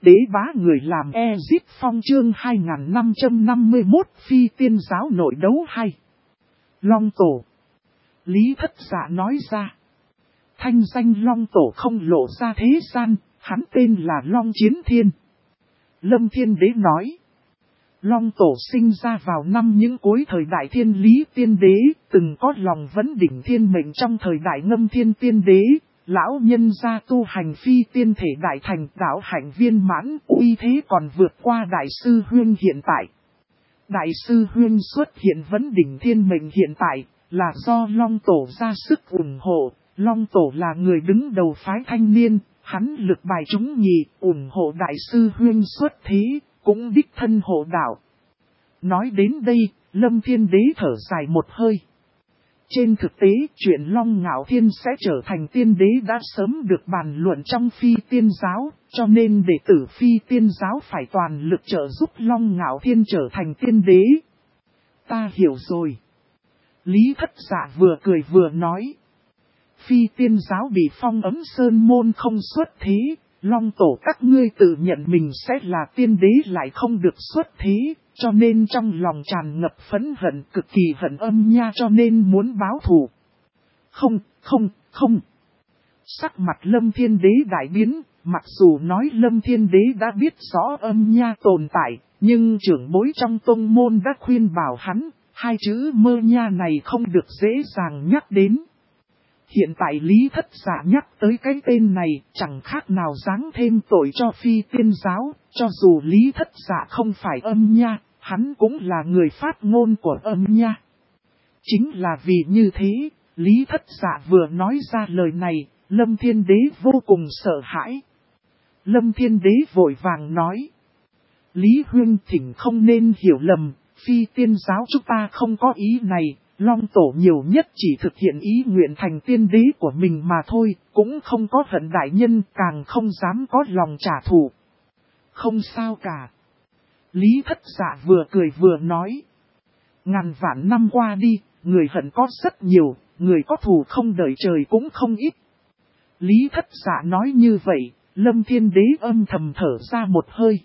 đế bá người làm Ezip Phong chương 2551 phi tiên giáo nội đấu hay. Long Tổ. Lý Thất Dạ nói ra. Thanh danh Long Tổ không lộ ra thế gian, hắn tên là Long Chiến Thiên. Lâm Thiên Đế nói. Long Tổ sinh ra vào năm những cuối thời đại Thiên Lý Tiên Đế, từng có lòng vấn đỉnh thiên mệnh trong thời đại Ngâm Thiên Tiên Đế. Lão nhân gia tu hành phi tiên thể đại thành đạo hạnh viên mãn, uy thế còn vượt qua Đại sư Huyên hiện tại. Đại sư Huyên xuất hiện vấn đỉnh thiên mệnh hiện tại, là do Long Tổ ra sức ủng hộ. Long Tổ là người đứng đầu phái thanh niên, hắn lực bài chúng nhì, ủng hộ Đại sư Huyên xuất thế, cũng đích thân hộ đạo. Nói đến đây, Lâm Thiên Đế thở dài một hơi. Trên thực tế, chuyện Long Ngạo Thiên sẽ trở thành tiên đế đã sớm được bàn luận trong phi tiên giáo, cho nên đệ tử phi tiên giáo phải toàn lực trợ giúp Long Ngạo Thiên trở thành tiên đế. Ta hiểu rồi. Lý Thất Dạ vừa cười vừa nói. Phi tiên giáo bị phong ấm sơn môn không xuất thế, Long Tổ các ngươi tự nhận mình sẽ là tiên đế lại không được xuất thế. Cho nên trong lòng tràn ngập phẫn hận, cực kỳ hận Âm Nha, cho nên muốn báo thù. Không. Sắc mặt Lâm Thiên Đế đại biến, mặc dù nói Lâm Thiên Đế đã biết rõ Âm Nha tồn tại, nhưng trưởng bối trong tông môn đã khuyên bảo hắn, hai chữ mơ nha này không được dễ dàng nhắc đến. Hiện tại Lý Thất Dạ nhắc tới cái tên này, chẳng khác nào giáng thêm tội cho phi tiên giáo, cho dù Lý Thất Dạ không phải Âm Nha. Hắn cũng là người phát ngôn của Âm Nha. Chính là vì như thế, Lý Thất Dạ vừa nói ra lời này, Lâm Thiên Đế vô cùng sợ hãi. Lâm Thiên Đế vội vàng nói. Lý Huyên thỉnh không nên hiểu lầm, phi tiên giáo chúng ta không có ý này, Long Tổ nhiều nhất chỉ thực hiện ý nguyện thành tiên đế của mình mà thôi, cũng không có hận đại nhân, càng không dám có lòng trả thù. Không sao cả. Lý Thất Dạ vừa cười vừa nói. Ngàn vạn năm qua đi, người hận có rất nhiều, người có thù không đợi trời cũng không ít. Lý Thất Dạ nói như vậy, Lâm Thiên Đế âm thầm thở ra một hơi.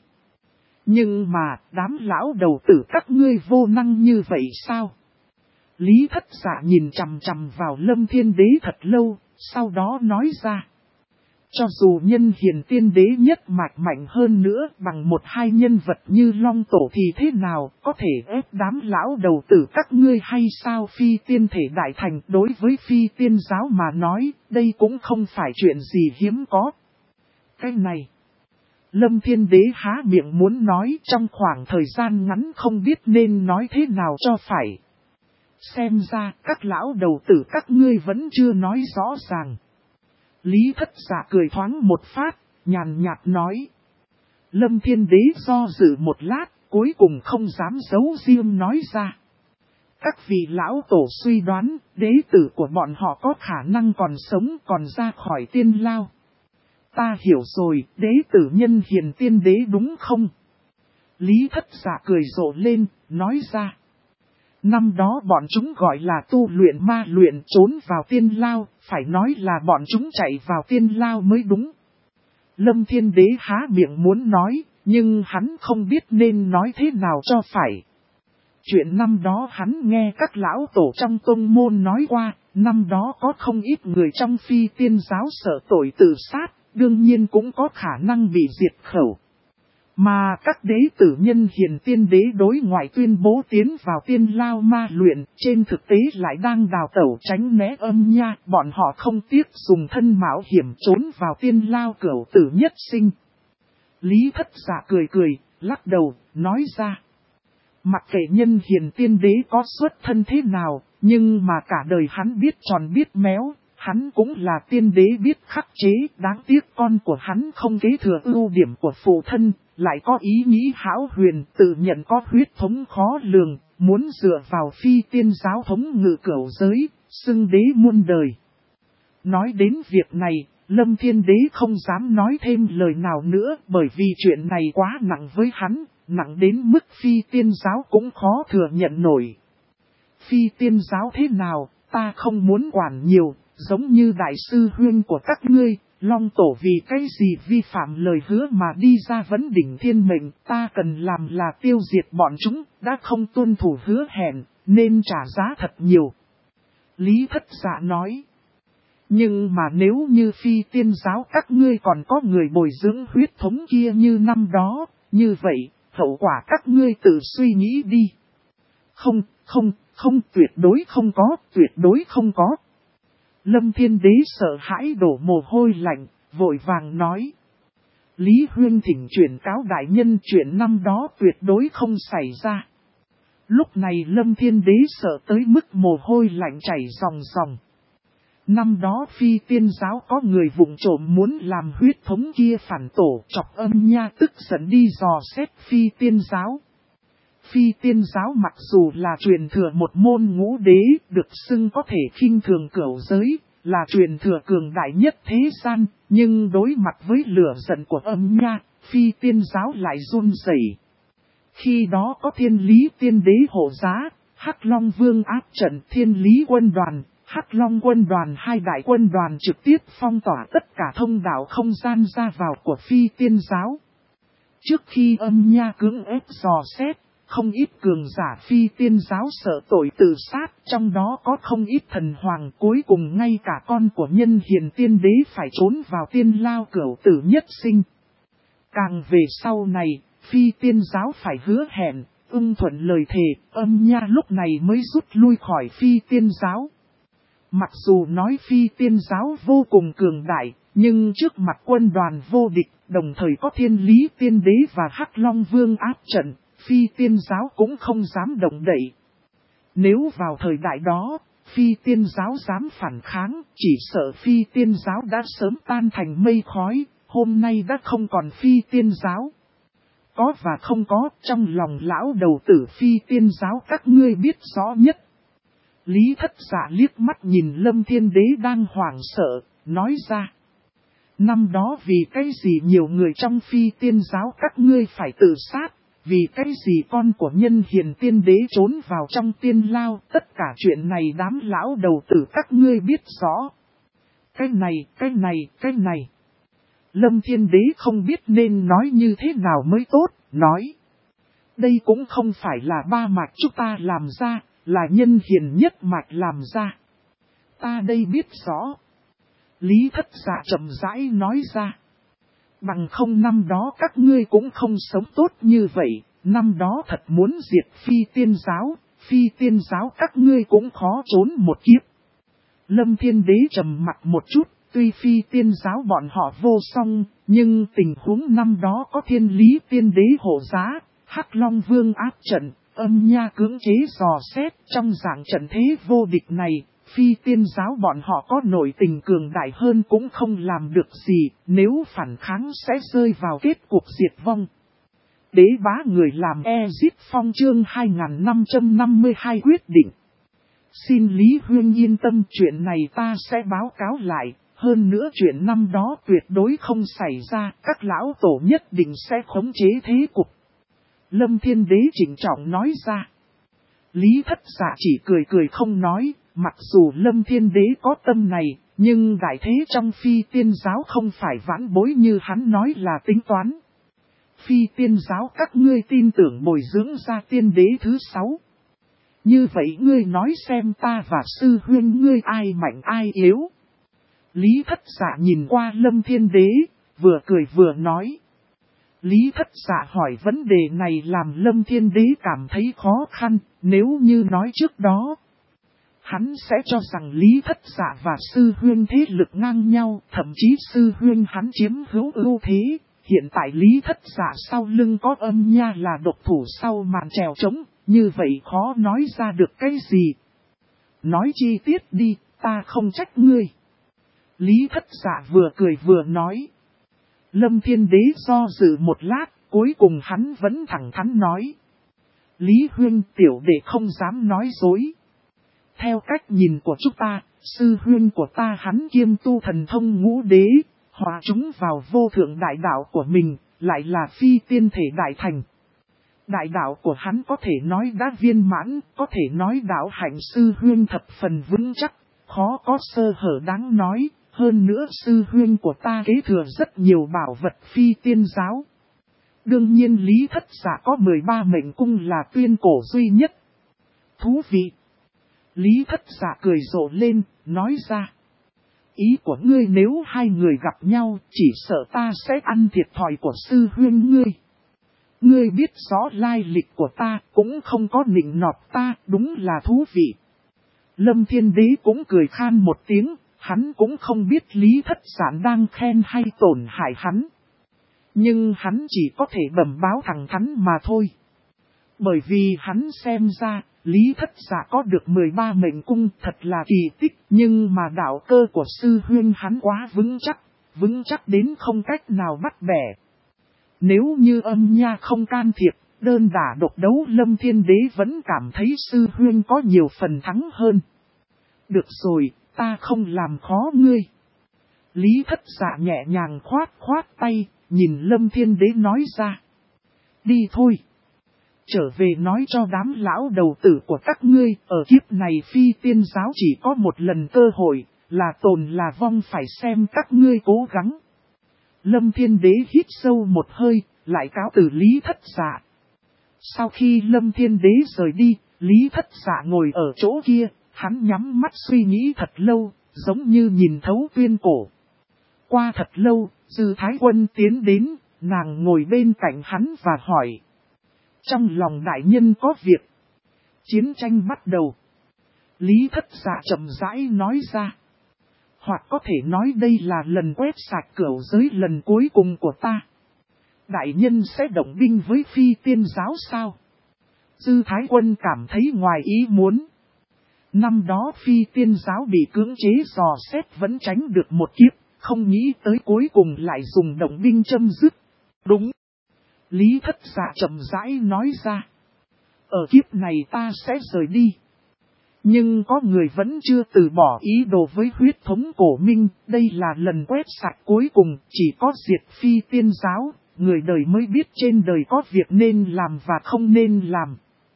Nhưng mà, đám lão đầu tử các ngươi vô năng như vậy sao? Lý Thất Dạ nhìn chằm chằm vào Lâm Thiên Đế thật lâu, sau đó nói ra. Cho dù nhân hiền tiên đế nhất mạch mạnh hơn nữa bằng một hai nhân vật như Long Tổ thì thế nào, có thể ép đám lão đầu tử các ngươi hay sao? Phi tiên thể đại thành đối với phi tiên giáo mà nói, đây cũng không phải chuyện gì hiếm có. Cái này, Lâm Thiên Đế há miệng muốn nói trong khoảng thời gian ngắn không biết nên nói thế nào cho phải. Xem ra các lão đầu tử các ngươi vẫn chưa nói rõ ràng. Lý Thất Dạ cười thoáng một phát, nhàn nhạt nói. Lâm Thiên Đế do dự một lát, cuối cùng không dám giấu riêng nói ra. Các vị lão tổ suy đoán, đế tử của bọn họ có khả năng còn sống còn ra khỏi tiên lao. Ta hiểu rồi, đế tử nhân hiền tiên đế đúng không? Lý Thất Dạ cười rộ lên, nói ra. Năm đó bọn chúng gọi là tu luyện ma luyện trốn vào tiên lao, phải nói là bọn chúng chạy vào tiên lao mới đúng. Lâm Thiên Đế há miệng muốn nói, nhưng hắn không biết nên nói thế nào cho phải. Chuyện năm đó hắn nghe các lão tổ trong tông môn nói qua, năm đó có không ít người trong phi tiên giáo sợ tội tự sát, đương nhiên cũng có khả năng bị diệt khẩu. Mà các đế tử nhân hiền tiên đế đối ngoại tuyên bố tiến vào tiên lao ma luyện, trên thực tế lại đang đào tẩu tránh né Âm Nha, bọn họ không tiếc dùng thân mạo hiểm trốn vào tiên lao cửu tử nhất sinh. Lý Thất Dạ cười, lắc đầu, nói ra. Mặc kệ nhân hiền tiên đế có xuất thân thế nào, nhưng mà cả đời hắn biết tròn biết méo. Hắn cũng là tiên đế biết khắc chế, đáng tiếc con của hắn không kế thừa ưu điểm của phụ thân, lại có ý nghĩ hão huyền, tự nhận có huyết thống khó lường, muốn dựa vào phi tiên giáo thống ngự cửu giới, xưng đế muôn đời. Nói đến việc này, Lâm Thiên Đế không dám nói thêm lời nào nữa, bởi vì chuyện này quá nặng với hắn, nặng đến mức phi tiên giáo cũng khó thừa nhận nổi. Phi tiên giáo thế nào, ta không muốn quản nhiều. Giống như đại sư huyên của các ngươi, Long tổ vì cái gì vi phạm lời hứa mà đi ra vấn đỉnh thiên mệnh, ta cần làm là tiêu diệt bọn chúng, đã không tuân thủ hứa hẹn, nên trả giá thật nhiều. Lý Thất Dạ nói. Nhưng mà nếu như Phi Tiên giáo các ngươi còn có người bồi dưỡng huyết thống kia như năm đó, như vậy, hậu quả các ngươi tự suy nghĩ đi. Không, tuyệt đối không có, tuyệt đối không có. Lâm Thiên Đế sợ hãi đổ mồ hôi lạnh, vội vàng nói. Lý Huyên thỉnh chuyển cáo đại nhân chuyện năm đó tuyệt đối không xảy ra. Lúc này Lâm Thiên Đế sợ tới mức mồ hôi lạnh chảy ròng ròng. Năm đó Phi Tiên giáo có người vụng trộm muốn làm huyết thống kia phản tổ, chọc Âm Nha tức giận đi dò xét Phi Tiên giáo. Phi Tiên giáo mặc dù là truyền thừa một môn ngũ đế, được xưng có thể khinh thường cửu giới, là truyền thừa cường đại nhất thế gian, nhưng đối mặt với lửa giận của Âm Nha, Phi Tiên giáo lại run rẩy. Khi đó có Thiên Lý Tiên Đế hộ giá, Hắc Long Vương áp trận, Thiên Lý quân đoàn, Hắc Long quân đoàn, hai đại quân đoàn trực tiếp phong tỏa tất cả thông đạo không gian ra vào của Phi Tiên giáo. Trước khi Âm Nha cưỡng ép dò xét, không ít cường giả Phi Tiên giáo sợ tội tự sát, trong đó có không ít thần hoàng, cuối cùng ngay cả con của nhân hiền tiên đế phải trốn vào tiên lao cửu tử nhất sinh. Càng về sau này, Phi Tiên giáo phải hứa hẹn, ưng thuận lời thề, Âm Nha lúc này mới rút lui khỏi Phi Tiên giáo. Mặc dù nói Phi Tiên giáo vô cùng cường đại, nhưng trước mặt quân đoàn vô địch, đồng thời có Thiên Lý Tiên Đế và Hắc Long Vương áp trận, Phi Tiên giáo cũng không dám động đậy. Nếu vào thời đại đó, Phi Tiên giáo dám phản kháng, chỉ sợ Phi Tiên giáo đã sớm tan thành mây khói, hôm nay đã không còn Phi Tiên giáo. Có và không có, trong lòng lão đầu tử Phi Tiên giáo các ngươi biết rõ nhất. Lý Thất Dạ liếc mắt nhìn Lâm Thiên Đế đang hoảng sợ, nói ra. Năm đó vì cái gì nhiều người trong Phi Tiên giáo các ngươi phải tự sát, vì cái gì con của nhân hiền tiên đế trốn vào trong tiên lao, tất cả chuyện này đám lão đầu tử các ngươi biết rõ. Cái này. Lâm Thiên Đế không biết nên nói như thế nào mới tốt, nói. Đây cũng không phải là ba mạch chúng ta làm ra, là nhân hiền nhất mạch làm ra. Ta đây biết rõ. Lý Thất Dạ chậm rãi nói ra. Bằng không năm đó các ngươi cũng không sống tốt như vậy, năm đó thật muốn diệt Phi Tiên giáo các ngươi cũng khó trốn một kiếp. Lâm Thiên Đế trầm mặt một chút, tuy Phi Tiên giáo bọn họ vô song, nhưng tình huống năm đó có Thiên Lý Tiên Đế hộ giá, Hắc Long Vương áp trận, Âm Nha cưỡng chế dò xét, trong dạng trận thế vô địch này, Phi Tiên giáo bọn họ có nội tình cường đại hơn cũng không làm được gì, nếu phản kháng sẽ rơi vào kết cục diệt vong. Đế bá người làm Ezip Phong chương 2552 quyết định. Xin Lý Huyên yên tâm, chuyện này ta sẽ báo cáo lại, hơn nữa chuyện năm đó tuyệt đối không xảy ra, các lão tổ nhất định sẽ khống chế thế cục. Lâm Thiên Đế chỉnh trọng nói ra. Lý Thất Dạ chỉ cười không nói, mặc dù Lâm Thiên Đế có tâm này, nhưng đại thế trong Phi Tiên giáo không phải vãn bối như hắn nói là tính toán. Phi Tiên giáo các ngươi tin tưởng bồi dưỡng ra tiên đế thứ 6. Như vậy ngươi nói xem ta và sư huynh ngươi ai mạnh ai yếu. Lý Thất Dạ nhìn qua Lâm Thiên Đế, vừa cười vừa nói. Lý Thất Dạ hỏi vấn đề này làm Lâm Thiên Đế cảm thấy khó khăn, nếu như nói trước đó. Hắn sẽ cho rằng Lý Thất Dạ và sư huynh thế lực ngang nhau, thậm chí sư huynh hắn chiếm hữu ưu thế. Hiện tại Lý Thất Dạ sau lưng có Âm Nha là độc thủ sau màn chèo trống, như vậy khó nói ra được cái gì. Nói chi tiết đi, ta không trách ngươi. Lý Thất Dạ vừa cười vừa nói. Lâm Thiên Đế do dự một lát, cuối cùng hắn vẫn thẳng thắn nói. Lý huynh tiểu đệ không dám nói dối. Theo cách nhìn của chúng ta, sư huynh của ta hắn kiêm tu thần thông ngũ đế, hòa chúng vào vô thượng đại đạo của mình, lại là phi tiên thể đại thành. Đại đạo của hắn có thể nói đã viên mãn, có thể nói đạo hạnh sư huynh thập phần vững chắc, khó có sơ hở đáng nói, Hơn nữa sư huynh của ta kế thừa rất nhiều bảo vật phi tiên giáo. Đương nhiên Lý Thất Dạ có 13 mệnh cung là tuyên cổ duy nhất. Thú vị! Lý Thất Dạ cười rộ lên, nói ra. Ý của ngươi nếu hai người gặp nhau, chỉ sợ ta sẽ ăn thiệt thòi của sư huynh ngươi. Ngươi biết rõ lai lịch của ta, cũng không có nịnh nọt ta, đúng là thú vị. Lâm Thiên Đế cũng cười khan một tiếng, hắn cũng không biết Lý Thất Giản đang khen hay tổn hại hắn. Nhưng hắn chỉ có thể bẩm báo thẳng thắn mà thôi. Bởi vì hắn xem ra, Lý Thất Giả có được 13 mệnh cung thật là kỳ tích, nhưng mà đạo cơ của sư huynh hắn quá vững chắc đến không cách nào bắt bẻ. Nếu như Âm Nha không can thiệp, đơn đả độc đấu Lâm Thiên Đế vẫn cảm thấy sư huynh có nhiều phần thắng hơn. Được rồi, ta không làm khó ngươi. Lý Thất Giả nhẹ nhàng khoát tay, nhìn Lâm Thiên Đế nói ra. Đi thôi. Trở về nói cho đám lão đầu tử của các ngươi, ở kiếp này phi tiên giáo chỉ có một lần cơ hội, là tồn là vong phải xem các ngươi cố gắng. Lâm Thiên Đế hít sâu một hơi, lại cáo từ Lý Thất Dạ. Sau khi Lâm Thiên Đế rời đi, Lý Thất Dạ ngồi ở chỗ kia, hắn nhắm mắt suy nghĩ thật lâu, giống như nhìn thấu tuyên cổ. Qua thật lâu, Dư Thái Quân tiến đến, nàng ngồi bên cạnh hắn và hỏi. Trong lòng đại nhân có việc. Chiến tranh bắt đầu. Lý Thất Dạ chậm rãi nói ra. Hoặc có thể nói đây là lần quét sạch cửu giới lần cuối cùng của ta. Đại nhân sẽ động binh với phi tiên giáo sao? Dư Thái Quân cảm thấy ngoài ý muốn. Năm đó phi tiên giáo bị cưỡng chế dò xét vẫn tránh được một kiếp, không nghĩ tới cuối cùng lại dùng động binh châm dứt. Đúng. Lý Thất Dạ chậm rãi nói ra. Ở kiếp này ta sẽ rời đi. Nhưng có người vẫn chưa từ bỏ ý đồ với huyết thống cổ minh. Đây là lần quét sạch cuối cùng, chỉ có diệt phi tiên giáo. Người đời mới biết trên đời có việc nên làm và không nên làm.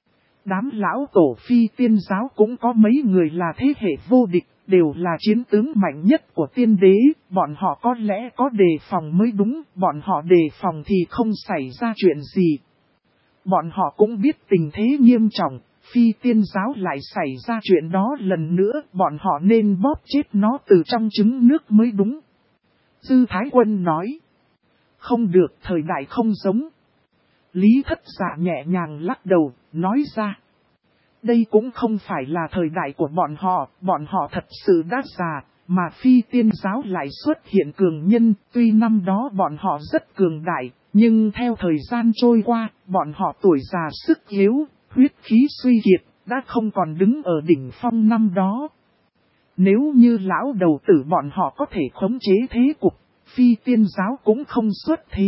Đám lão tổ phi tiên giáo cũng có mấy người là thế hệ vô địch, đều là chiến tướng mạnh nhất của tiên đế, bọn họ có lẽ có đề phòng mới đúng, bọn họ đề phòng thì không xảy ra chuyện gì. Bọn họ cũng biết tình thế nghiêm trọng, phi tiên giáo lại xảy ra chuyện đó lần nữa, bọn họ nên bóp chết nó từ trong trứng nước mới đúng. Dư Thái Quân nói, không được, thời đại không giống. Lý Thất Dạ nhẹ nhàng lắc đầu, nói ra. Đây cũng không phải là thời đại của bọn họ thật sự đã già, mà phi tiên giáo lại xuất hiện cường nhân, tuy năm đó bọn họ rất cường đại, nhưng theo thời gian trôi qua, bọn họ tuổi già sức yếu, huyết khí suy kiệt, đã không còn đứng ở đỉnh phong năm đó. Nếu như lão đầu tử bọn họ có thể khống chế thế cục, phi tiên giáo cũng không xuất thế.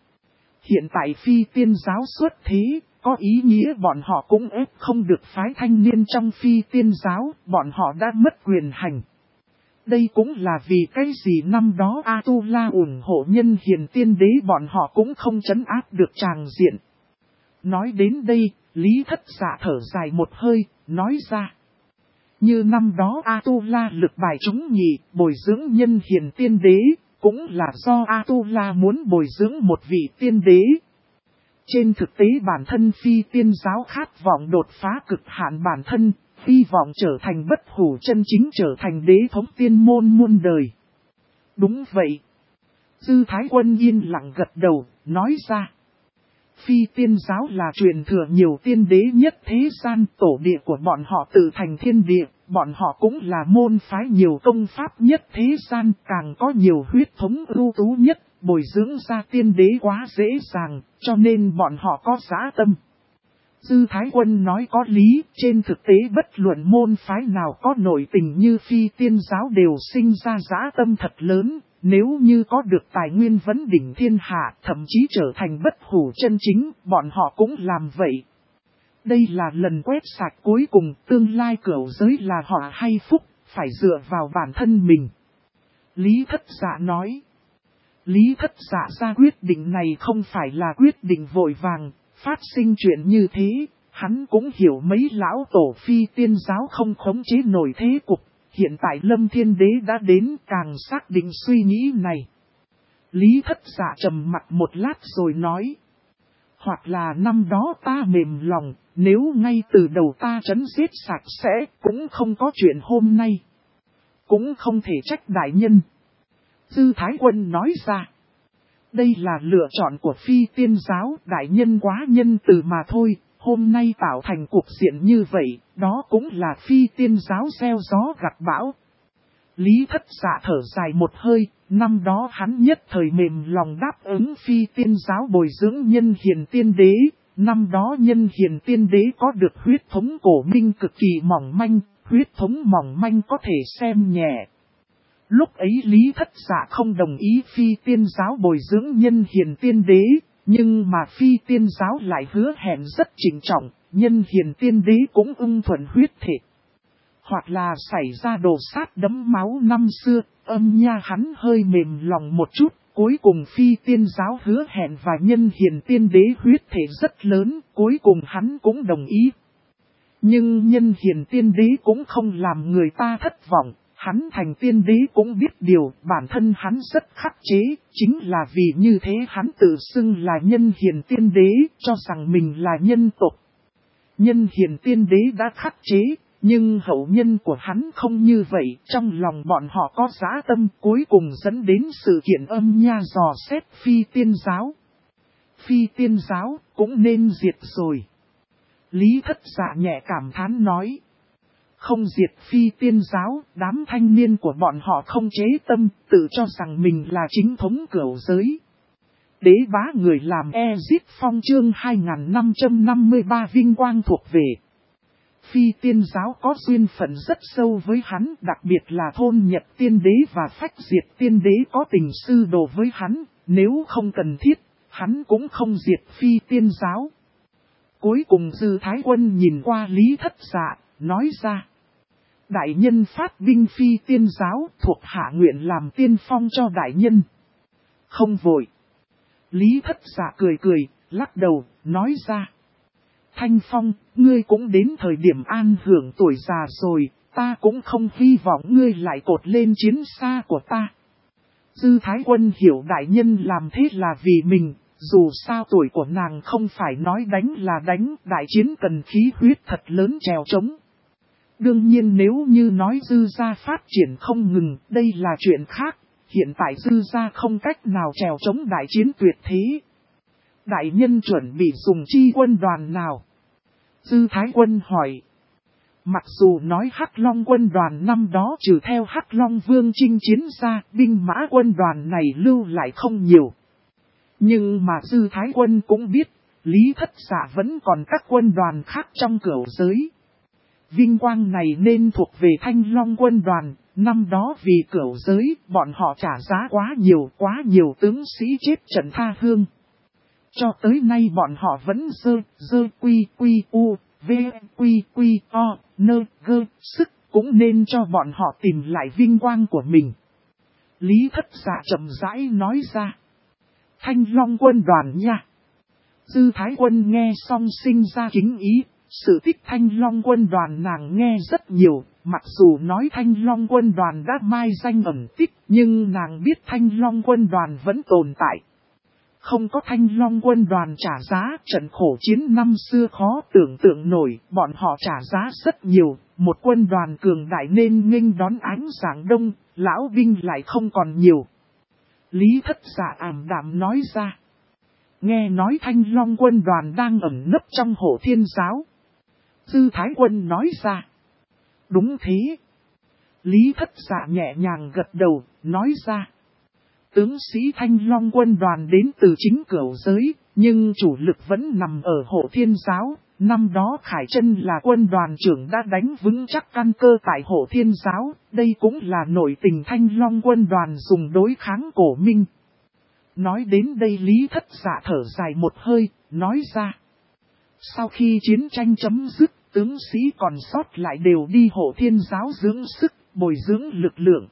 Hiện tại phi tiên giáo xuất thế, có ý nghĩa bọn họ cũng ép không được phái thanh niên trong phi tiên giáo, bọn họ đã mất quyền hành. Đây cũng là vì cái gì năm đó A-tu-la ủng hộ nhân hiền tiên đế bọn họ cũng không trấn áp được tràng diện. Nói đến đây, Lý Thất Dạ thở dài một hơi, nói ra. Như năm đó A-tu-la lực bài chúng nhị, bồi dưỡng nhân hiền tiên đế, cũng là do A-tu-la muốn bồi dưỡng một vị tiên đế. Trên thực tế bản thân phi tiên giáo khát vọng đột phá cực hạn bản thân, hy vọng trở thành bất hủ chân chính trở thành đế thống tiên môn muôn đời. Đúng vậy. Dư Thái Quân yên lặng gật đầu, nói ra. Phi tiên giáo là truyền thừa nhiều tiên đế nhất thế gian, tổ địa của bọn họ tự thành thiên địa, bọn họ cũng là môn phái nhiều công pháp nhất thế gian, càng có nhiều huyết thống ưu tú nhất, bồi dưỡng ra tiên đế quá dễ dàng, cho nên bọn họ có dã tâm. Dư Thái Quân nói có lý, trên thực tế bất luận môn phái nào có nội tình như phi tiên giáo đều sinh ra dã tâm thật lớn. Nếu như có được tài nguyên vấn đỉnh thiên hạ, thậm chí trở thành bất hủ chân chính, bọn họ cũng làm vậy. Đây là lần quét sạch cuối cùng, tương lai cửu giới là họ hay phúc, phải dựa vào bản thân mình. Lý Thất Dạ nói. Lý Thất Dạ ra quyết định này không phải là quyết định vội vàng, phát sinh chuyện như thế, hắn cũng hiểu mấy lão tổ phi tiên giáo không khống chế nổi thế cục. hiện tại Lâm Thiên Đế đã đến, càng xác định suy nghĩ này. Lý Thất Dạ trầm mặt một lát rồi nói. Hoặc là năm đó ta mềm lòng, nếu ngay từ đầu ta trấn giết sạch sẽ, cũng không có chuyện hôm nay. Cũng không thể trách đại nhân. Dư Thái Quân nói ra. Đây là lựa chọn của phi tiên giáo, đại nhân quá nhân từ mà thôi. Hôm nay tạo thành cuộc diện như vậy, đó cũng là phi tiên giáo gieo gió gặt bão. Lý Thất Dạ thở dài một hơi, năm đó hắn nhất thời mềm lòng đáp ứng phi tiên giáo bồi dưỡng nhân hiền tiên đế. Năm đó nhân hiền tiên đế có được huyết thống cổ minh cực kỳ mỏng manh, huyết thống mỏng manh có thể xem nhẹ. Lúc ấy Lý Thất Dạ không đồng ý phi tiên giáo bồi dưỡng nhân hiền tiên đế, nhưng mà phi tiên giáo lại hứa hẹn rất trịnh trọng, nhân hiền tiên đế cũng ưng thuận huyết thể. Hoặc là xảy ra đồ sát đẫm máu năm xưa, âm nha hắn hơi mềm lòng một chút, cuối cùng phi tiên giáo hứa hẹn và nhân hiền tiên đế huyết thể rất lớn, cuối cùng hắn cũng đồng ý. Nhưng nhân hiền tiên đế cũng không làm người ta thất vọng, hắn thành tiên đế cũng biết điều, bản thân hắn rất khắc chế, chính là vì như thế hắn tự xưng là nhân hiền tiên đế, cho rằng mình là nhân tộc. Nhân hiền tiên đế đã khắc chế, nhưng hậu nhân của hắn không như vậy, trong lòng bọn họ có dã tâm, cuối cùng dẫn đến sự kiện âm nha dò xét phi tiên giáo. Phi tiên giáo cũng nên diệt rồi. Lý Thất Dạ nhẹ cảm thán nói. Không diệt phi tiên giáo, đám thanh niên của bọn họ không chế tâm, tự cho rằng mình là chính thống cửu giới. Đế bá người làm Ezit Phong chương 2553 vinh quang thuộc về. Phi tiên giáo có duyên phận rất sâu với hắn, đặc biệt là thôn Nhật tiên đế và phách diệt tiên đế có tình sư đồ với hắn, nếu không cần thiết, hắn cũng không diệt phi tiên giáo. Cuối cùng Dư Thái Quân nhìn qua Lý Thất Dạ, nói ra. Đại nhân phát binh phi tiên giáo, thuộc hạ nguyện làm tiên phong cho đại nhân. Không vội. Lý Thất Dạ cười cười, lắc đầu, nói ra. Thanh Phong, ngươi cũng đến thời điểm an hưởng tuổi già rồi, ta cũng không hy vọng ngươi lại cột lên chiến xa của ta. Dư Thái Quân hiểu đại nhân làm thế là vì mình, dù sao tuổi của nàng không phải nói đánh là đánh, đại chiến cần khí huyết thật lớn trèo trống. Đương nhiên nếu như nói Dư gia phát triển không ngừng, đây là chuyện khác, hiện tại Dư gia không cách nào trèo trống đại chiến tuyệt thế. Đại nhân chuẩn bị dùng chi quân đoàn nào? Dư Thái Quân hỏi. Mặc dù nói Hắc Long quân đoàn năm đó trừ theo Hắc Long Vương chinh chiến ra, binh mã quân đoàn này lưu lại không nhiều. Nhưng mà Dư Thái Quân cũng biết, Lý Thất Dạ vẫn còn các quân đoàn khác trong cửu giới. Vinh quang này nên thuộc về Thanh Long quân đoàn, năm đó vì cửu giới, bọn họ trả giá quá nhiều tướng sĩ chết trận tha hương. Cho tới nay bọn họ vẫn dơ quy u, v quy o, nơ gơ, sức, cũng nên cho bọn họ tìm lại vinh quang của mình. Lý Thất Dạ chậm rãi nói ra. Thanh Long quân đoàn nha. Dư Thái Quân nghe xong sinh ra kính ý. Sự tích Thanh Long quân đoàn nàng nghe rất nhiều, mặc dù nói Thanh Long quân đoàn đã mai danh ẩn tích, nhưng nàng biết Thanh Long quân đoàn vẫn tồn tại. Không có Thanh Long quân đoàn trả giá, trận khổ chiến năm xưa khó tưởng tượng nổi, bọn họ trả giá rất nhiều, một quân đoàn cường đại nên nghênh đón ánh sáng đông, lão binh lại không còn nhiều. Lý Thất Dạ ảm đạm nói ra. Nghe nói Thanh Long quân đoàn đang ẩn nấp trong Hổ Thiên giáo. Dư Thái Quân nói ra. Đúng thế. Lý Thất Dạ nhẹ nhàng gật đầu, nói ra. Tướng sĩ Thanh Long quân đoàn đến từ chính cửu giới, nhưng chủ lực vẫn nằm ở Hổ Thiên giáo. Năm đó Khải Chân là quân đoàn trưởng đã đánh vững chắc căn cơ tại Hổ Thiên giáo, đây cũng là nội tình Thanh Long quân đoàn dùng đối kháng cổ minh. Nói đến đây Lý Thất Dạ thở dài một hơi, nói ra. Sau khi chiến tranh chấm dứt, tướng sĩ còn sót lại đều đi Hổ Thiên giáo dưỡng sức, bồi dưỡng lực lượng.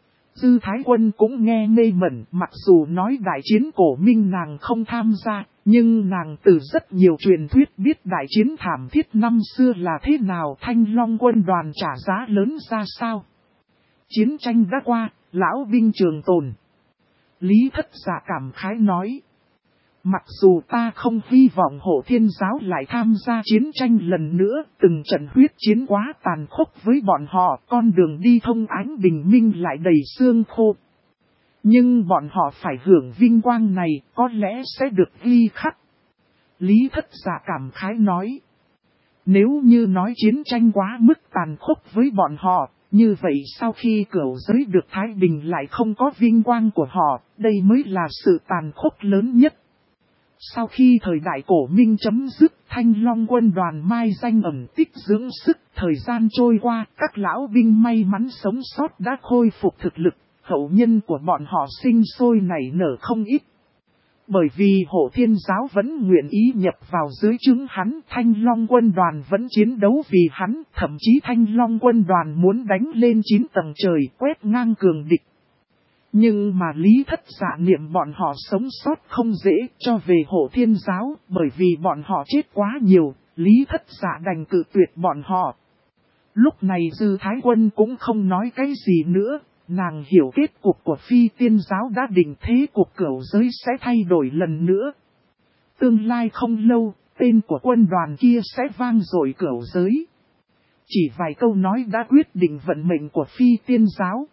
Dư Thái Quân cũng nghe ngây mẩn, mặc dù nói đại chiến cổ minh nàng không tham gia, nhưng nàng từ rất nhiều truyền thuyết biết đại chiến thảm thiết năm xưa là thế nào, Thanh Long quân đoàn trả giá lớn ra sao. Chiến tranh đã qua, lão binh trường tồn. Lý Thất Dạ cảm khái nói. Mặc dù ta không hy vọng Hộ Thiên Giáo lại tham gia chiến tranh lần nữa, từng trận huyết chiến quá tàn khốc với bọn họ, con đường đi thông ánh bình minh lại đầy xương khô. Nhưng bọn họ phải hưởng vinh quang này, có lẽ sẽ được ghi khắc. Lý Thất Dạ cảm khái nói. Nếu như nói chiến tranh quá mức tàn khốc với bọn họ, như vậy sau khi cửu giới được thái bình lại không có vinh quang của họ, đây mới là sự tàn khốc lớn nhất. Sau khi thời đại cổ minh chấm dứt, Thanh Long quân đoàn mai danh ẩn tích dưỡng sức, thời gian trôi qua, các lão binh may mắn sống sót đã khôi phục thực lực, hậu nhân của bọn họ sinh sôi nảy nở không ít. Bởi vì Hộ Thiên Giáo vẫn nguyện ý nhập vào dưới trướng hắn, Thanh Long quân đoàn vẫn chiến đấu vì hắn, thậm chí Thanh Long quân đoàn muốn đánh lên 9 tầng trời quét ngang cường địch. Nhưng mà Lý Thất Dạ niệm bọn họ sống sót không dễ cho về Hộ Thiên Giáo, bởi vì bọn họ chết quá nhiều, Lý Thất Dạ đành cự tuyệt bọn họ. Lúc này Dư Thái Quân cũng không nói cái gì nữa, nàng hiểu kết cục của Phi Tiên Giáo đã định, thế cục cửu giới sẽ thay đổi lần nữa. Tương lai không lâu, tên của quân đoàn kia sẽ vang dội cửu giới. Chỉ vài câu nói đã quyết định vận mệnh của Phi Tiên Giáo.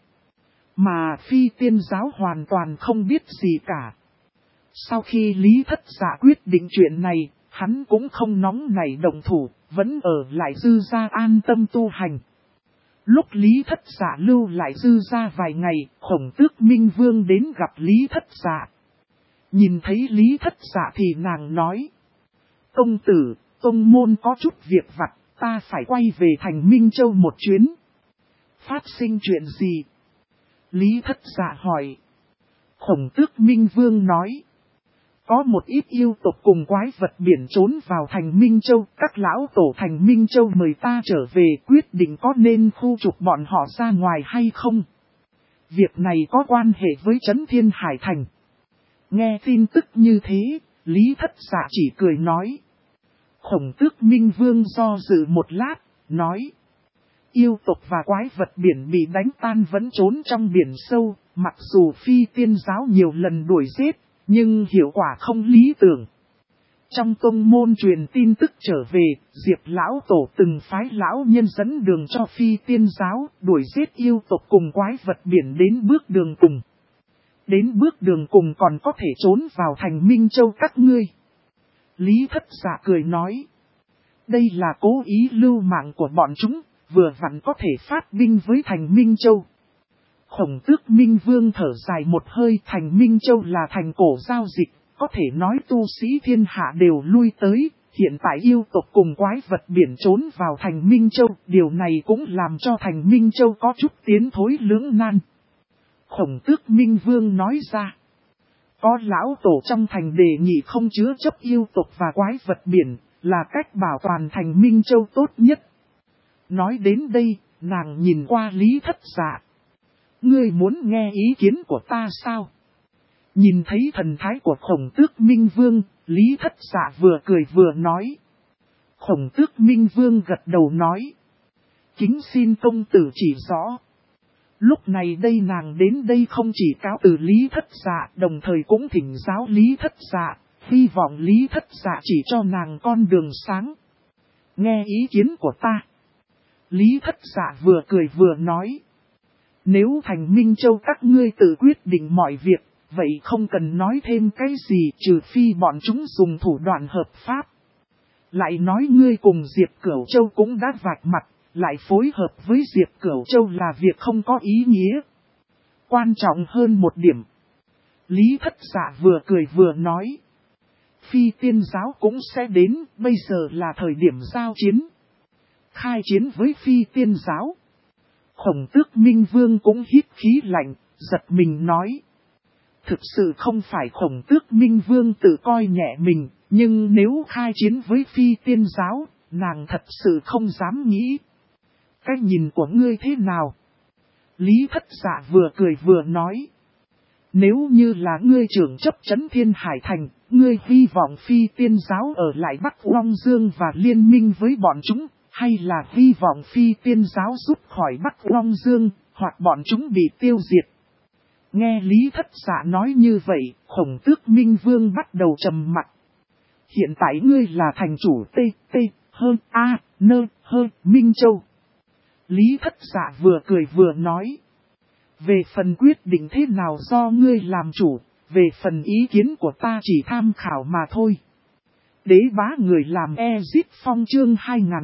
Mà Phi Tiên Giáo hoàn toàn không biết gì cả. Sau khi Lý Thất Dạ quyết định chuyện này, hắn cũng không nóng nảy động thủ, vẫn ở lại Dư gia an tâm tu hành. Lúc Lý Thất Dạ lưu lại Dư gia vài ngày, Khổng Tước Minh Vương đến gặp Lý Thất Dạ. Nhìn thấy Lý Thất Dạ thì nàng nói. Công tử, tông môn có chút việc vặt, ta phải quay về thành Minh Châu một chuyến. Phát sinh chuyện gì? Lý Thất Dạ hỏi. Khổng Tước Minh Vương nói. Có một ít yêu tộc cùng quái vật biển trốn vào thành Minh Châu. Các lão tổ thành Minh Châu mời ta trở về, quyết định có nên khu trục bọn họ ra ngoài hay không. Việc này có quan hệ với Trấn Thiên Hải Thành. Nghe tin tức như thế, Lý Thất Dạ chỉ cười nói. Khổng Tước Minh Vương do dự một lát, nói. Yêu tộc và quái vật biển bị đánh tan vẫn trốn trong biển sâu, mặc dù Phi Tiên Giáo nhiều lần đuổi giết, nhưng hiệu quả không lý tưởng. Trong tông môn truyền tin tức trở về, Diệp Lão Tổ từng phái lão nhân dẫn đường cho Phi Tiên Giáo, đuổi giết yêu tộc cùng quái vật biển đến bước đường cùng. Đến bước đường cùng còn có thể trốn vào thành Minh Châu các ngươi. Lý Thất Dạ cười nói. Đây là cố ý lưu mạng của bọn chúng, vừa vặn có thể phát binh với thành Minh Châu. Khổng Tước Minh Vương thở dài một hơi, thành Minh Châu là thành cổ giao dịch, có thể nói tu sĩ thiên hạ đều lui tới, hiện tại yêu tộc cùng quái vật biển trốn vào thành Minh Châu, điều này cũng làm cho thành Minh Châu có chút tiến thối lưỡng nan. Khổng Tước Minh Vương nói ra, có lão tổ trong thành đề nghị không chứa chấp yêu tộc và quái vật biển, là cách bảo toàn thành Minh Châu tốt nhất. Nói đến đây, nàng nhìn qua Lý Thất Dạ. Ngươi muốn nghe ý kiến của ta sao? Nhìn thấy thần thái của Khổng Tước Minh Vương, Lý Thất Dạ vừa cười vừa nói. Khổng Tước Minh Vương gật đầu nói. Kính xin công tử chỉ rõ. Lúc này đây nàng đến đây không chỉ cáo từ Lý Thất Dạ, đồng thời cũng thỉnh giáo Lý Thất Dạ, hy vọng Lý Thất Dạ chỉ cho nàng con đường sáng. Nghe ý kiến của ta. Lý Thất Dạ vừa cười vừa nói. Nếu thành Minh Châu các ngươi tự quyết định mọi việc, vậy không cần nói thêm cái gì trừ phi bọn chúng dùng thủ đoạn hợp pháp. Lại nói ngươi cùng Diệp Cửu Châu cũng đã vạch mặt, lại phối hợp với Diệp Cửu Châu là việc không có ý nghĩa. Quan trọng hơn một điểm. Lý Thất Dạ vừa cười vừa nói. Phi Tiên Giáo cũng sẽ đến, bây giờ là thời điểm giao chiến. Khai chiến với Phi Tiên Giáo. Khổng Tước Minh Vương cũng hít khí lạnh, giật mình nói. Thực sự không phải Khổng Tước Minh Vương tự coi nhẹ mình, nhưng nếu khai chiến với Phi Tiên Giáo, nàng thật sự không dám nghĩ. Cái nhìn của ngươi thế nào? Lý Thất Dạ vừa cười vừa nói. Nếu như là ngươi trưởng chấp Trấn Thiên Hải Thành, ngươi hy vọng Phi Tiên Giáo ở lại Bắc Long Dương và liên minh với bọn chúng, hay là hy vọng Phi Tiên Giáo rút khỏi Bắc Long Dương, hoặc bọn chúng bị tiêu diệt. Nghe Lý Thất Dạ nói như vậy, Khổng Tước Minh Vương bắt đầu trầm mặc. Hiện tại ngươi là thành chủ Minh Châu. Lý Thất Dạ vừa cười vừa nói. Về phần quyết định thế nào do ngươi làm chủ, về phần ý kiến của ta chỉ tham khảo mà thôi. Đế bá người làm Ezit Phong chương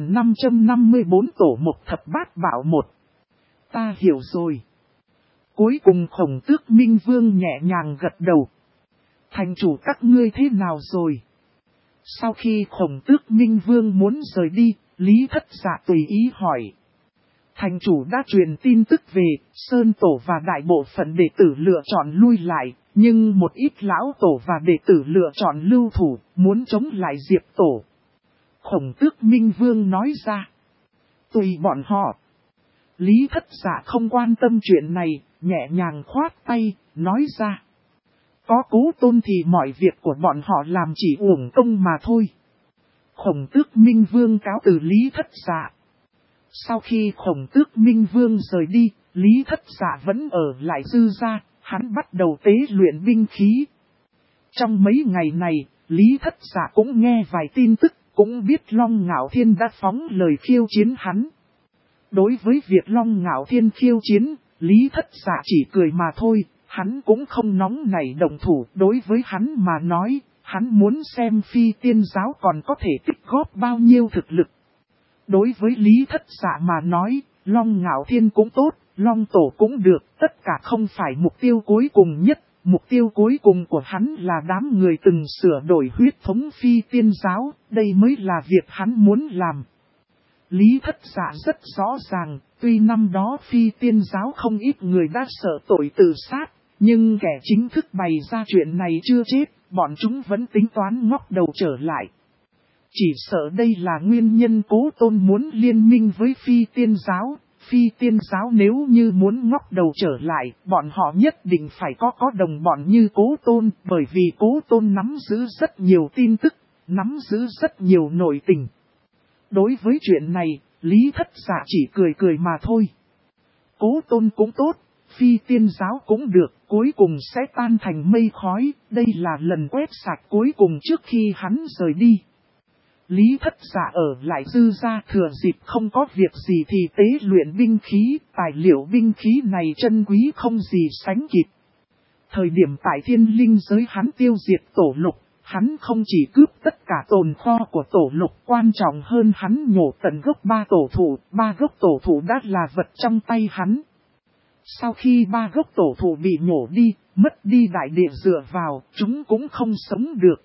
2554 tổ một thập bát bảo một. Ta hiểu rồi. Cuối cùng Khổng Tước Minh Vương nhẹ nhàng gật đầu. Thành chủ các ngươi thế nào rồi? Sau khi Khổng Tước Minh Vương muốn rời đi, Lý Thất Dạ tùy ý hỏi. Thành chủ đã truyền tin tức về, Sơn Tổ và đại bộ phận đệ tử lựa chọn lui lại, nhưng một ít lão tổ và đệ tử lựa chọn lưu thủ, muốn chống lại Diệp Tổ. Khổng Tước Minh Vương nói ra. Tùy bọn họ. Lý Thất Dạ không quan tâm chuyện này, nhẹ nhàng khoát tay, nói ra. Có Cố Tôn thì mọi việc của bọn họ làm chỉ uổng công mà thôi. Khổng Tước Minh Vương cáo từ Lý Thất Dạ. Sau khi Khổng Tước Minh Vương rời đi, Lý Thất Dạ vẫn ở lại Dư gia, hắn bắt đầu tế luyện binh khí. Trong mấy ngày này, Lý Thất Dạ cũng nghe vài tin tức, cũng biết Long Ngạo Thiên đã phóng lời khiêu chiến hắn. Đối với việc Long Ngạo Thiên khiêu chiến, Lý Thất Dạ chỉ cười mà thôi, hắn cũng không nóng nảy động thủ. Đối với hắn mà nói, hắn muốn xem Phi Tiên giáo còn có thể tích góp bao nhiêu thực lực. Đối với Lý Thất Dạ mà nói, Long Ngạo Thiên cũng tốt, Long Tổ cũng được, tất cả không phải mục tiêu cuối cùng nhất. Mục tiêu cuối cùng của hắn là đám người từng sửa đổi huyết thống Phi Tiên giáo, đây mới là việc hắn muốn làm. Lý Thất Dạ rất rõ ràng, tuy năm đó Phi Tiên giáo không ít người đã sợ tội tự sát, nhưng kẻ chính thức bày ra chuyện này chưa chết, bọn chúng vẫn tính toán ngóc đầu trở lại. Chỉ sợ đây là nguyên nhân Cố Tôn muốn liên minh với Phi Tiên giáo. Phi Tiên giáo nếu như muốn ngóc đầu trở lại, bọn họ nhất định phải có đồng bọn như Cố Tôn, bởi vì Cố Tôn nắm giữ rất nhiều tin tức, nắm giữ rất nhiều nội tình. Đối với chuyện này, Lý Thất Dạ chỉ cười cười mà thôi. Cố Tôn cũng tốt, Phi Tiên giáo cũng được, cuối cùng sẽ tan thành mây khói, đây là lần quét sạch cuối cùng trước khi hắn rời đi. Lý Thất Dạ ở lại Dư gia thừa dịp không có việc gì thì tế luyện binh khí, tài liệu binh khí này chân quý không gì sánh kịp. Thời điểm tại Thiên Linh giới hắn tiêu diệt Tổ Lục, hắn không chỉ cướp tất cả tồn kho của Tổ Lục, quan trọng hơn hắn nhổ tận gốc 3 gốc tổ thụ đã là vật trong tay hắn. Sau khi 3 gốc tổ thụ bị nhổ đi, mất đi đại địa dựa vào, chúng cũng không sống được.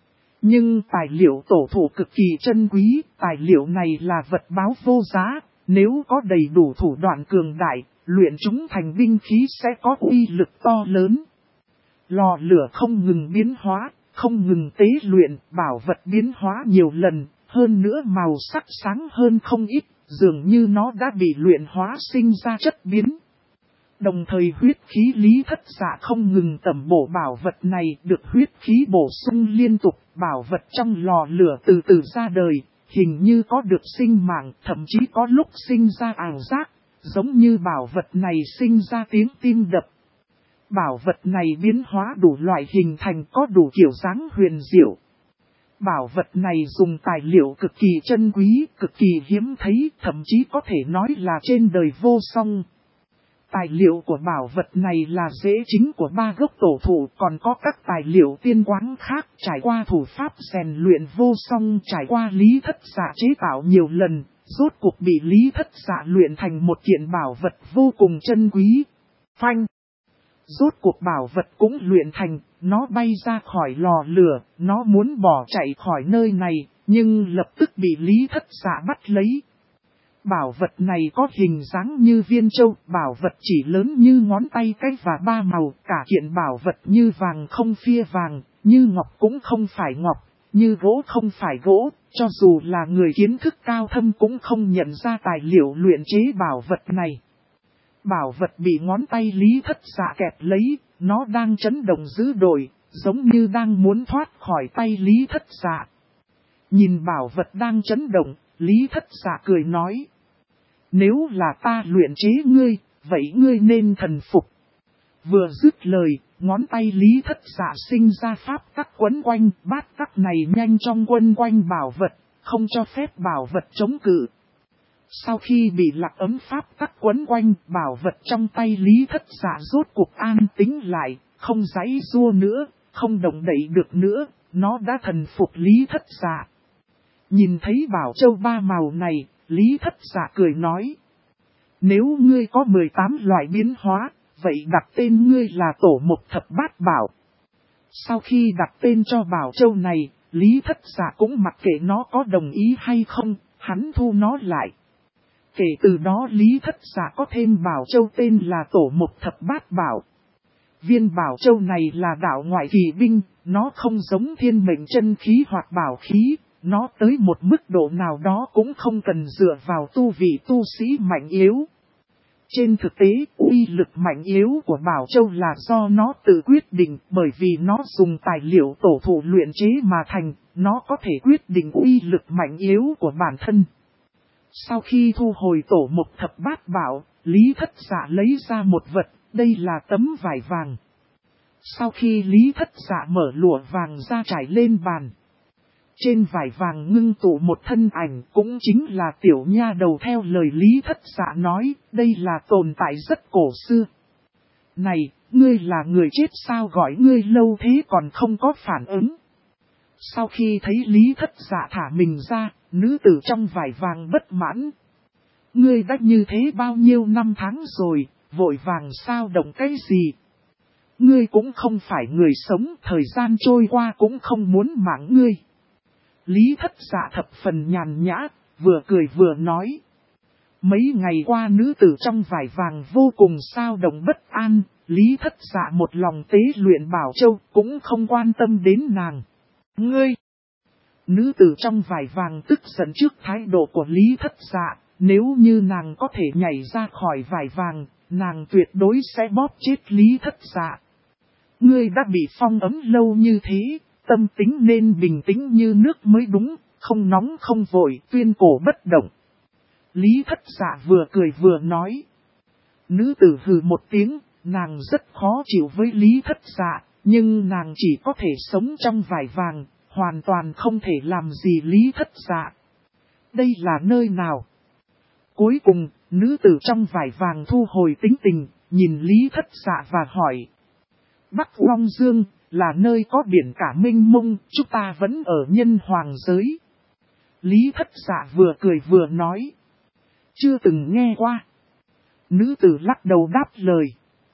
Nhưng tài liệu tổ thụ cực kỳ chân quý, tài liệu này là vật báo vô giá, nếu có đầy đủ thủ đoạn cường đại, luyện chúng thành binh khí sẽ có uy lực to lớn. Lò lửa không ngừng biến hóa, không ngừng tế luyện, bảo vật biến hóa nhiều lần, hơn nữa màu sắc sáng hơn không ít, dường như nó đã bị luyện hóa sinh ra chất biến. Đồng thời huyết khí Lý Thất Dạ không ngừng tẩm bổ bảo vật này, được huyết khí bổ sung liên tục, bảo vật trong lò lửa từ từ ra đời, hình như có được sinh mạng, thậm chí có lúc sinh ra ảo giác, giống như bảo vật này sinh ra tiếng tim đập. Bảo vật này biến hóa đủ loại hình thành, có đủ kiểu dáng huyền diệu. Bảo vật này dùng tài liệu cực kỳ chân quý, cực kỳ hiếm thấy, thậm chí có thể nói là trên đời vô song. Tài liệu của bảo vật này là rễ chính của 3 gốc tổ thụ, còn có các tài liệu tiên quáng khác trải qua thủ pháp rèn luyện vô song, trải qua Lý Thất Dạ chế tạo nhiều lần, rốt cuộc bị Lý Thất Dạ luyện thành một kiện bảo vật vô cùng chân quý. Phanh! Rốt cuộc bảo vật cũng luyện thành, nó bay ra khỏi lò lửa, nó muốn bỏ chạy khỏi nơi này, nhưng lập tức bị Lý Thất Dạ bắt lấy. Bảo vật này có hình dáng như viên châu, bảo vật chỉ lớn như ngón tay cái và 3 màu, cả kiện bảo vật như vàng không phia vàng, như ngọc cũng không phải ngọc, như gỗ không phải gỗ, cho dù là người kiến thức cao thâm cũng không nhận ra tài liệu luyện chế bảo vật này. Bảo vật bị ngón tay Lý Thất Dạ kẹp lấy, nó đang chấn động dữ dội, giống như đang muốn thoát khỏi tay Lý Thất Dạ. Nhìn bảo vật đang chấn động, Lý Thất Dạ cười nói. Nếu là ta luyện chế ngươi, vậy ngươi nên thần phục. Vừa dứt lời, ngón tay Lý Thất Dạ sinh ra pháp tắc quấn quanh, bát tắc này nhanh chóng quấn quanh bảo vật, không cho phép bảo vật chống cự. Sau khi bị lạc ấm pháp tắc quấn quanh, bảo vật trong tay Lý Thất Dạ rốt cuộc an tĩnh lại, không giãy giụa nữa, không động đậy được nữa, nó đã thần phục Lý Thất Dạ. Nhìn thấy bảo châu ba màu này, Lý Thất Dạ cười nói. Nếu ngươi có 18 loại biến hóa, vậy đặt tên ngươi là Tổ Mộc Thập Bát Bảo. Sau khi đặt tên cho bảo châu này, Lý Thất Dạ cũng mặc kệ nó có đồng ý hay không, hắn thu nó lại. Kể từ đó Lý Thất Dạ có thêm bảo châu tên là Tổ Mộc Thập Bát Bảo. Viên bảo châu này là đạo ngoại kỳ binh, nó không giống thiên mệnh chân khí hoặc bảo khí, nó tới một mức độ nào đó cũng không cần dựa vào tu vị tu sĩ mạnh yếu. Trên thực tế, uy lực mạnh yếu của Bảo Châu là do nó tự quyết định, bởi vì nó dùng tài liệu tổ thụ luyện chế mà thành, nó có thể quyết định uy lực mạnh yếu của bản thân. Sau khi thu hồi Tổ Mộc Thập Bát Bảo, Lý Thất Dạ lấy ra một vật, đây là tấm vải vàng. Sau khi Lý Thất Dạ mở lụa vàng ra trải lên bàn, trên vải vàng ngưng tụ một thân ảnh, cũng chính là tiểu nha đầu theo lời Lý Thất Dạ nói, đây là tồn tại rất cổ xưa. Này, ngươi là người chết sao gọi ngươi lâu thế còn không có phản ứng? Sau khi thấy Lý Thất Dạ thả mình ra, nữ tử trong vải vàng bất mãn. Ngươi đã như thế bao nhiêu năm tháng rồi, vội vàng sao động cái gì? Ngươi cũng không phải người sống, thời gian trôi qua cũng không muốn mạng ngươi. Lý Thất Dạ thập phần nhàn nhã, vừa cười vừa nói. Mấy ngày qua nữ tử trong vải vàng vô cùng sao động bất an, Lý Thất Dạ một lòng tế luyện Bảo Châu cũng không quan tâm đến nàng. Ngươi! Nữ tử trong vải vàng tức giận trước thái độ của Lý Thất Dạ, nếu như nàng có thể nhảy ra khỏi vải vàng, nàng tuyệt đối sẽ bóp chết Lý Thất Dạ. Ngươi đã bị phong ấm lâu như thế, tâm tính nên bình tĩnh như nước mới đúng, không nóng không vội, tuyên cổ bất động. Lý Thất Dạ vừa cười vừa nói. Nữ tử hừ một tiếng, nàng rất khó chịu với Lý Thất Dạ, nhưng nàng chỉ có thể sống trong vải vàng, hoàn toàn không thể làm gì Lý Thất Dạ. Đây là nơi nào? Cuối cùng, nữ tử trong vải vàng thu hồi tính tình, nhìn Lý Thất Dạ và hỏi. Bắc Long Dương, là nơi có biển cả mênh mông, chúng ta vẫn ở nhân hoàng giới. Lý Thất Dạ vừa cười vừa nói. Chưa từng nghe qua. Nữ tử lắc đầu đáp lời.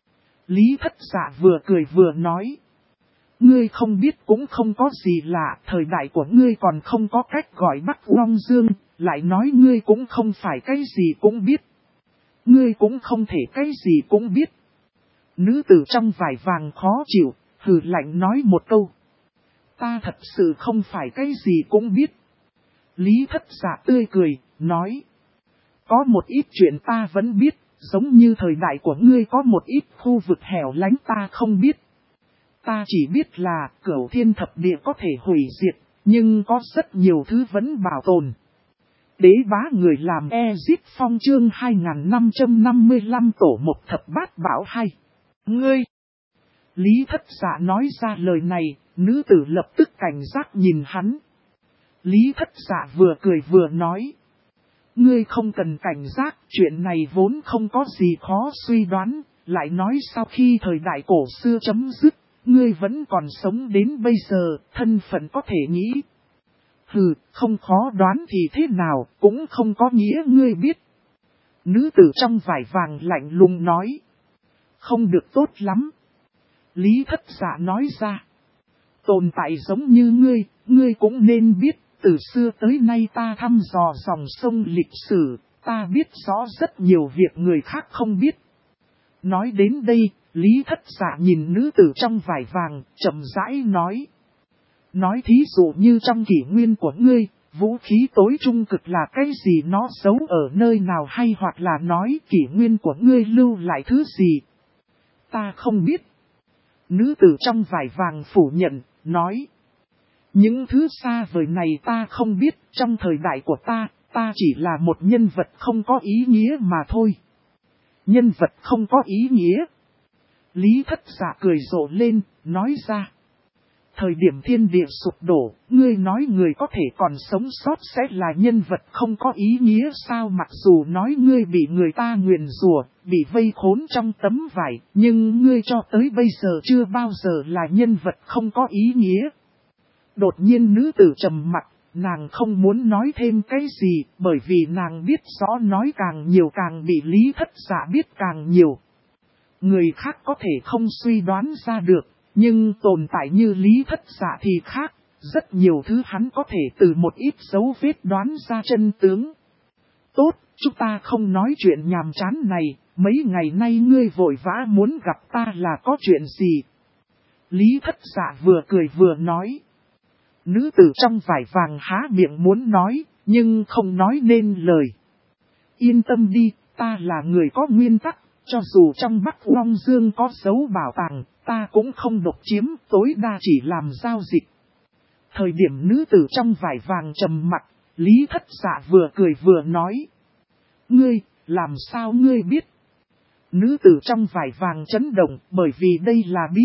Lý Thất Dạ vừa cười vừa nói. Ngươi không biết cũng không có gì lạ, thời đại của ngươi còn không có cách gọi Bắc Long Dương, lại nói ngươi cũng không phải cái gì cũng biết. Ngươi cũng không thể cái gì cũng biết. Nữ tử trong vải vàng khó chịu, hừ lạnh nói một câu. Ta thật sự không phải cái gì cũng biết. Lý Thất Dạ tươi cười, nói. Có một ít chuyện ta vẫn biết, giống như thời đại của ngươi có một ít khu vực hẻo lánh ta không biết. Ta chỉ biết là Cửu Thiên Thập Địa có thể hủy diệt, nhưng có rất nhiều thứ vẫn bảo tồn. Đế bá người làm Ezip Phong chương 2555 Tổ Mộc Thập Bát Bảo 2. Ngươi! Lý Thất Dạ nói ra lời này, nữ tử lập tức cảnh giác nhìn hắn. Lý Thất Dạ vừa cười vừa nói. Ngươi không cần cảnh giác, chuyện này vốn không có gì khó suy đoán, lại nói sau khi thời đại cổ xưa chấm dứt, ngươi vẫn còn sống đến bây giờ, thân phận có thể nghĩ. Hừ, không khó đoán thì thế nào, cũng không có nghĩa ngươi biết. Nữ tử trong vải vàng lạnh lùng nói. Không được tốt lắm. Lý Thất Dạ nói ra. Tồn tại giống như ngươi cũng nên biết, từ xưa tới nay ta thăm dò dòng sông lịch sử, ta biết rõ rất nhiều việc người khác không biết. Nói đến đây, Lý Thất Dạ nhìn nữ tử trong vải vàng, chậm rãi nói. Nói thí dụ như trong kỷ nguyên của ngươi, vũ khí tối trung cực là cái gì nó giấu ở nơi nào hay hoặc là nói kỷ nguyên của ngươi lưu lại thứ gì. Ta không biết. Nữ tử trong vải vàng phủ nhận, nói. Những thứ xa vời này ta không biết, trong thời đại của ta chỉ là một nhân vật không có ý nghĩa mà thôi. Nhân vật không có ý nghĩa. Lý Thất Dạ cười rộ lên, nói ra. Thời điểm thiên địa sụp đổ, ngươi nói người có thể còn sống sót sẽ là nhân vật không có ý nghĩa sao? Mặc dù nói ngươi bị người ta nguyền rủa, bị vây khốn trong tấm vải, nhưng ngươi cho tới bây giờ chưa bao giờ là nhân vật không có ý nghĩa. Đột nhiên nữ tử trầm mặc, nàng không muốn nói thêm cái gì, bởi vì nàng biết rõ nói càng nhiều càng bị Lý Thất Dạ biết càng nhiều. Người khác có thể không suy đoán ra được, nhưng tồn tại như Lý Thất Dạ thì khác, rất nhiều thứ hắn có thể từ một ít dấu vết đoán ra chân tướng. Tốt, chúng ta không nói chuyện nhàm chán này, mấy ngày nay ngươi vội vã muốn gặp ta là có chuyện gì? Lý Thất Dạ vừa cười vừa nói. Nữ tử trong vải vàng há miệng muốn nói, nhưng không nói nên lời. Yên tâm đi, ta là người có nguyên tắc, cho dù trong Bắc Long Dương có dấu bảo tàng, ta cũng không độc chiếm, tối đa chỉ làm giao dịch. Thời điểm nữ tử trong vải vàng trầm mặc, Lý Thất Dạ vừa cười vừa nói. Ngươi, làm sao ngươi biết? Nữ tử trong vải vàng chấn động, bởi vì đây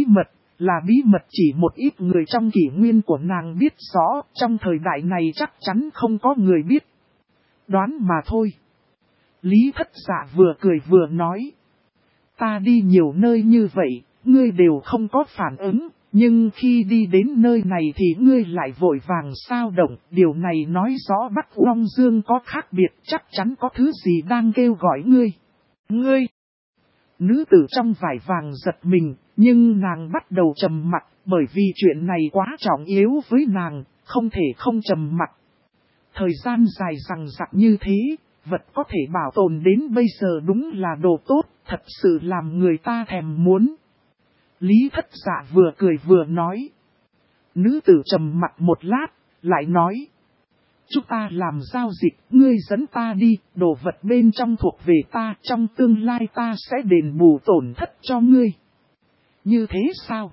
là bí mật chỉ một ít người trong kỷ nguyên của nàng biết rõ, trong thời đại này chắc chắn không có người biết. Đoán mà thôi. Lý Thất Dạ vừa cười vừa nói. Ta đi nhiều nơi như vậy, ngươi đều không có phản ứng, nhưng khi đi đến nơi này thì ngươi lại vội vàng sao động. Điều này nói rõ Bắc Long Dương có khác biệt, chắc chắn có thứ gì đang kêu gọi ngươi. Ngươi! Nữ tử trong vải vàng giật mình, nhưng nàng bắt đầu trầm mặc, bởi vì chuyện này quá trọng yếu với nàng, không thể không trầm mặc. Thời gian dài dằng dặc như thế, vật có thể bảo tồn đến bây giờ đúng là đồ tốt, thật sự làm người ta thèm muốn. Lý Thất Dạ vừa cười vừa nói. Nữ tử trầm mặc một lát, lại nói. Chúng ta làm giao dịch, ngươi dẫn ta đi, đồ vật bên trong thuộc về ta, trong tương lai ta sẽ đền bù tổn thất cho ngươi. Như thế sao?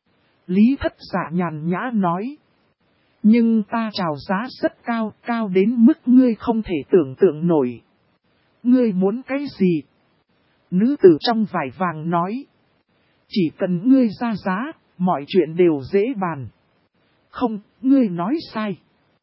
Lý Thất Dạ nhàn nhã nói. Nhưng ta chào giá rất cao, cao đến mức ngươi không thể tưởng tượng nổi. Ngươi muốn cái gì? Nữ tử trong vải vàng nói. Chỉ cần ngươi ra giá, mọi chuyện đều dễ bàn. Không, ngươi nói sai.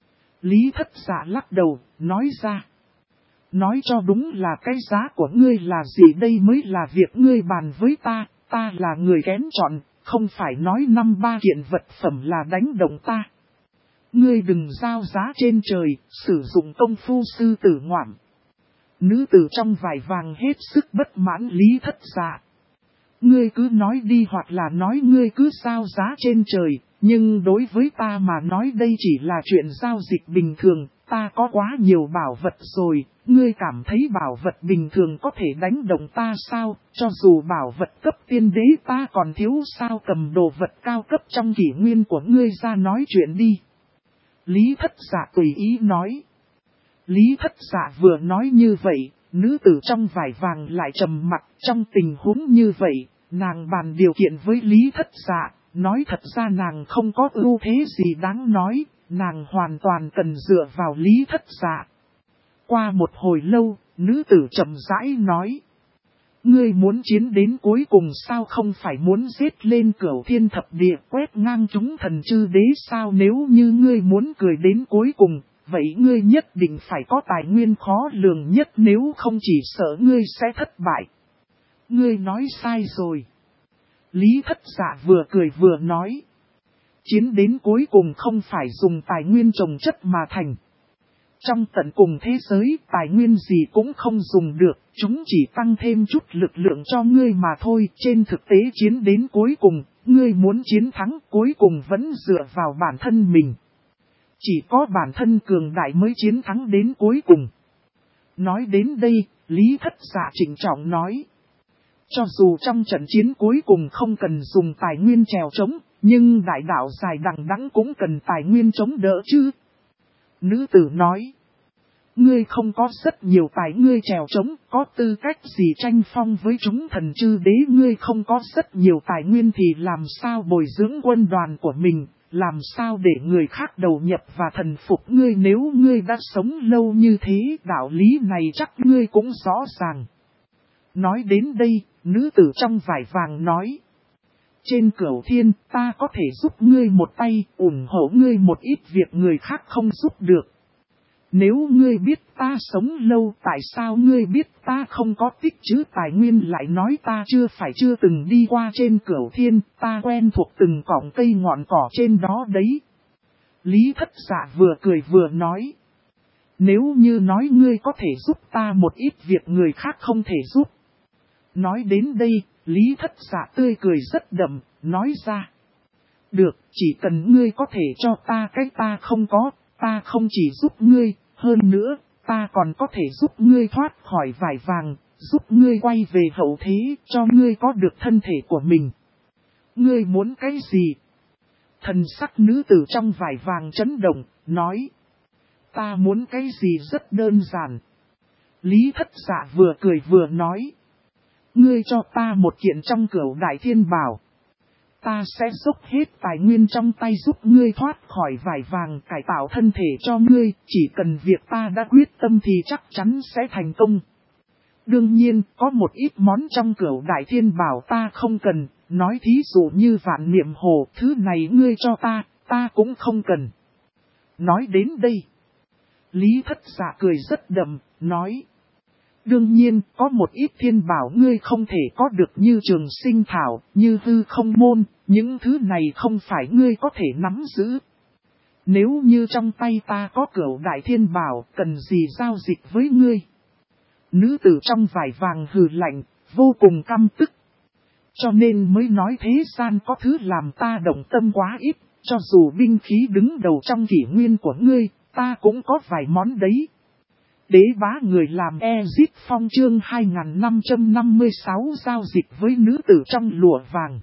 Lý Thất Dạ lắc đầu, nói ra. Nói cho đúng là cái giá của ngươi là gì đây mới là việc ngươi bàn với ta là người kén chọn, không phải nói 5-3 kiện vật phẩm là đánh động ta. Ngươi đừng giao giá trên trời, sử dụng công phu sư tử ngoạm. Nữ tử trong vải vàng hết sức bất mãn Lý Thất Dạ. Ngươi cứ nói đi hoặc là nói ngươi cứ giao giá trên trời, nhưng đối với ta mà nói đây chỉ là chuyện giao dịch bình thường, ta có quá nhiều bảo vật rồi, ngươi cảm thấy bảo vật bình thường có thể đánh động ta sao, cho dù bảo vật cấp tiên đế ta còn thiếu sao, cầm đồ vật cao cấp trong kỷ nguyên của ngươi ra nói chuyện đi. Lý Thất Dạ tùy ý nói. Lý Thất Dạ vừa nói như vậy, nữ tử trong vải vàng lại trầm mặc. Trong tình huống như vậy, nàng bàn điều kiện với Lý Thất Dạ, nói thật ra nàng không có ưu thế gì đáng nói, nàng hoàn toàn cần dựa vào Lý Thất Dạ. Qua một hồi lâu, nữ tử chậm rãi nói. Ngươi muốn chiến đến cuối cùng sao, không phải muốn giết lên Cửu Thiên Thập Địa quét ngang chúng thần chư đế sao? Nếu như ngươi muốn cười đến cuối cùng, vậy ngươi nhất định phải có tài nguyên khó lường nhất, nếu không chỉ sợ ngươi sẽ thất bại. Ngươi nói sai rồi. Lý Thất Dạ vừa cười vừa nói. Chiến đến cuối cùng không phải dùng tài nguyên trồng chất mà thành. Trong tận cùng thế giới, tài nguyên gì cũng không dùng được, chúng chỉ tăng thêm chút lực lượng cho ngươi mà thôi. Trên thực tế chiến đến cuối cùng, ngươi muốn chiến thắng cuối cùng vẫn dựa vào bản thân mình. Chỉ có bản thân cường đại mới chiến thắng đến cuối cùng. Nói đến đây, Lý Thất Dạ trịnh trọng nói. Cho dù trong trận chiến cuối cùng không cần dùng tài nguyên chèo chống, nhưng đại đạo dài đằng đẵng cũng cần tài nguyên chống đỡ chứ. Nữ tử nói. Ngươi không có rất nhiều tài ngươi chèo chống, có tư cách gì tranh phong với chúng thần chư đế? Ngươi không có rất nhiều tài nguyên thì làm sao bồi dưỡng quân đoàn của mình, làm sao để người khác đầu nhập và thần phục ngươi? Nếu ngươi đã sống lâu như thế, đạo lý này chắc ngươi cũng rõ ràng. Nói đến đây, nữ tử trong vải vàng nói. Trên Cửu Thiên, ta có thể giúp ngươi một tay, ủng hộ ngươi một ít việc người khác không giúp được. Nếu ngươi biết ta sống lâu, tại sao ngươi biết ta không có tích trữ tài nguyên lại nói ta chưa từng đi qua trên Cửu Thiên, ta quen thuộc từng cọng cây ngọn cỏ trên đó đấy. Lý Thất Dạ vừa cười vừa nói. Nếu như nói ngươi có thể giúp ta một ít việc người khác không thể giúp. Nói đến đây, Lý Thất Dạ tươi cười rất đậm, nói ra. Được, chỉ cần ngươi có thể cho ta cái ta không có, ta không chỉ giúp ngươi, hơn nữa, ta còn có thể giúp ngươi thoát khỏi vải vàng, giúp ngươi quay về hậu thế, cho ngươi có được thân thể của mình. Ngươi muốn cái gì? Thần sắc nữ tử trong vải vàng chấn động, nói. Ta muốn cái gì rất đơn giản. Lý Thất Dạ vừa cười vừa nói. Ngươi cho ta một kiện trong Cửu Đại Thiên Bảo. Ta sẽ dốc hết tài nguyên trong tay giúp ngươi thoát khỏi vải vàng cải tạo thân thể cho ngươi. Chỉ cần việc ta đã quyết tâm thì chắc chắn sẽ thành công. Đương nhiên, có một ít món trong Cửu Đại Thiên Bảo ta không cần. Nói thí dụ như Vạn Niệm Hồ, thứ này ngươi cho ta cũng không cần. Nói đến đây. Lý Thất Dạ cười rất đậm, nói. Đương nhiên, có một ít thiên bảo ngươi không thể có được như Trường Sinh Thảo, như Hư Không Môn, những thứ này không phải ngươi có thể nắm giữ. Nếu như trong tay ta có Cửu Đại Thiên Bảo, cần gì giao dịch với ngươi? Nữ tử trong vải vàng hừ lạnh, vô cùng căm tức. Cho nên mới nói thế gian có thứ làm ta động tâm quá ít, cho dù binh khí đứng đầu trong kỷ nguyên của ngươi, ta cũng có vài món đấy. Đế bá người làm Ezit Phong chương 2556 giao dịch với nữ tử trong lụa vàng.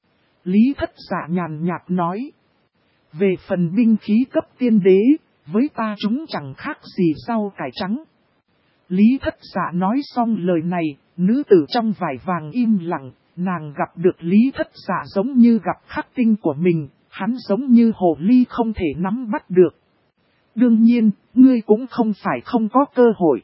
Lý Thất Dạ nhàn nhạt nói. Về phần binh khí cấp tiên đế, với ta chúng chẳng khác gì rau cải trắng. Lý Thất Dạ nói xong lời này, nữ tử trong vải vàng im lặng, nàng gặp được Lý Thất Dạ giống như gặp khắc tinh của mình, hắn giống như hồ ly không thể nắm bắt được. Đương nhiên, ngươi cũng không phải không có cơ hội.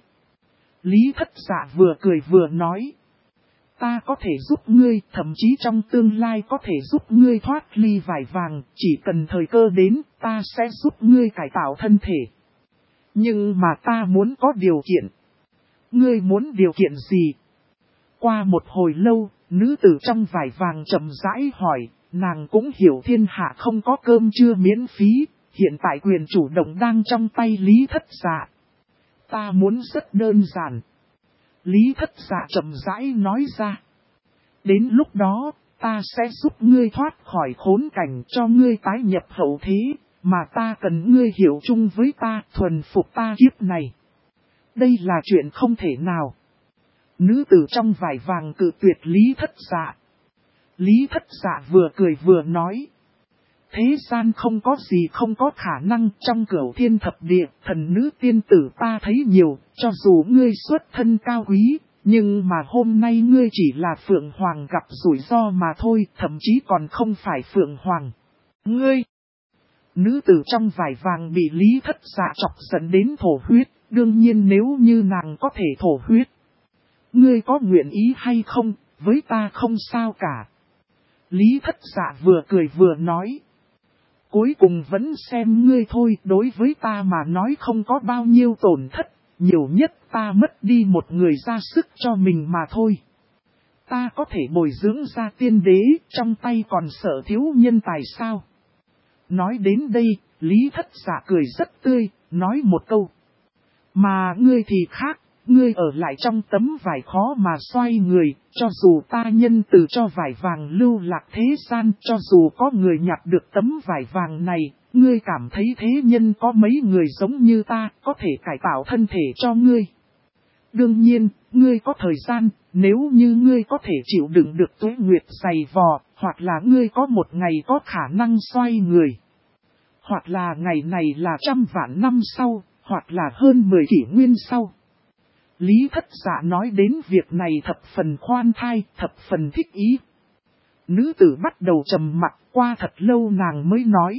Lý Thất Dạ vừa cười vừa nói. Ta có thể giúp ngươi, thậm chí trong tương lai có thể giúp ngươi thoát ly vải vàng, chỉ cần thời cơ đến, ta sẽ giúp ngươi cải tạo thân thể. Nhưng mà ta muốn có điều kiện. Ngươi muốn điều kiện gì? Qua một hồi lâu, nữ tử trong vải vàng chậm rãi hỏi, nàng cũng hiểu thiên hạ không có cơm trưa miễn phí. Hiện tại quyền chủ động đang trong tay Lý Thất Dạ. Ta muốn rất đơn giản. Lý Thất Dạ chậm rãi nói ra. Đến lúc đó, ta sẽ giúp ngươi thoát khỏi khốn cảnh cho ngươi tái nhập hậu thế, mà ta cần ngươi hiểu chung với ta, thuần phục ta kiếp này. Đây là chuyện không thể nào. Nữ tử trong vải vàng cự tuyệt Lý Thất Dạ. Lý Thất Dạ vừa cười vừa nói. Thế gian không có gì không có khả năng trong Cửu Thiên Thập Địa, thần nữ tiên tử ta thấy nhiều, cho dù ngươi xuất thân cao quý, nhưng mà hôm nay ngươi chỉ là Phượng Hoàng gặp rủi ro mà thôi, thậm chí còn không phải Phượng Hoàng. Ngươi! Nữ tử trong vải vàng bị Lý Thất Dạ chọc giận đến thổ huyết, đương nhiên nếu như nàng có thể thổ huyết. Ngươi có nguyện ý hay không, với ta không sao cả. Lý Thất Dạ vừa cười vừa nói. Cuối cùng vẫn xem ngươi thôi, đối với ta mà nói không có bao nhiêu tổn thất, nhiều nhất ta mất đi một người ra sức cho mình mà thôi. Ta có thể bồi dưỡng ra tiên đế, trong tay còn sợ thiếu nhân tài sao? Nói đến đây, Lý Thất Dạ cười rất tươi, nói một câu. Mà ngươi thì khác, ngươi ở lại trong tấm vải khó mà xoay người, cho dù ta nhân từ cho vải vàng lưu lạc thế gian, cho dù có người nhặt được tấm vải vàng này, ngươi cảm thấy thế nhân có mấy người giống như ta, có thể cải tạo thân thể cho ngươi. Đương nhiên, ngươi có thời gian, nếu như ngươi có thể chịu đựng được tuế nguyệt dày vò, hoặc là ngươi có một ngày có khả năng xoay người. Hoặc là ngày này là 100 vạn năm sau, hoặc là hơn 10 kỷ nguyên sau. Lý Thất Dạ nói đến việc này thập phần khoan thai, thập phần thích ý. Nữ tử bắt đầu trầm mặc, qua thật lâu nàng mới nói.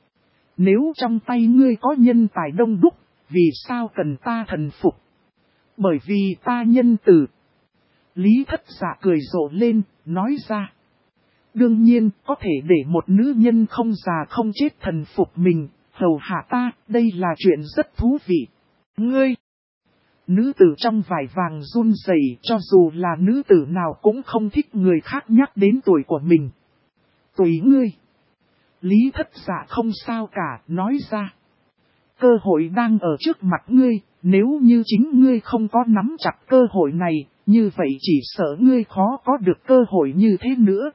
Nếu trong tay ngươi có nhân tài đông đúc, vì sao cần ta thần phục? Bởi vì ta nhân từ. Lý Thất Dạ cười rộ lên, nói ra. Đương nhiên, có thể để một nữ nhân không già không chết thần phục mình, hầu hạ ta, đây là chuyện rất thú vị. Ngươi! Nữ tử trong vải vàng run rẩy, cho dù là nữ tử nào cũng không thích người khác nhắc đến tuổi của mình. Tùy ngươi! Lý Thất Dạ không sao cả, nói ra. Cơ hội đang ở trước mặt ngươi, nếu như chính ngươi không có nắm chặt cơ hội này, như vậy chỉ sợ ngươi khó có được cơ hội như thế nữa.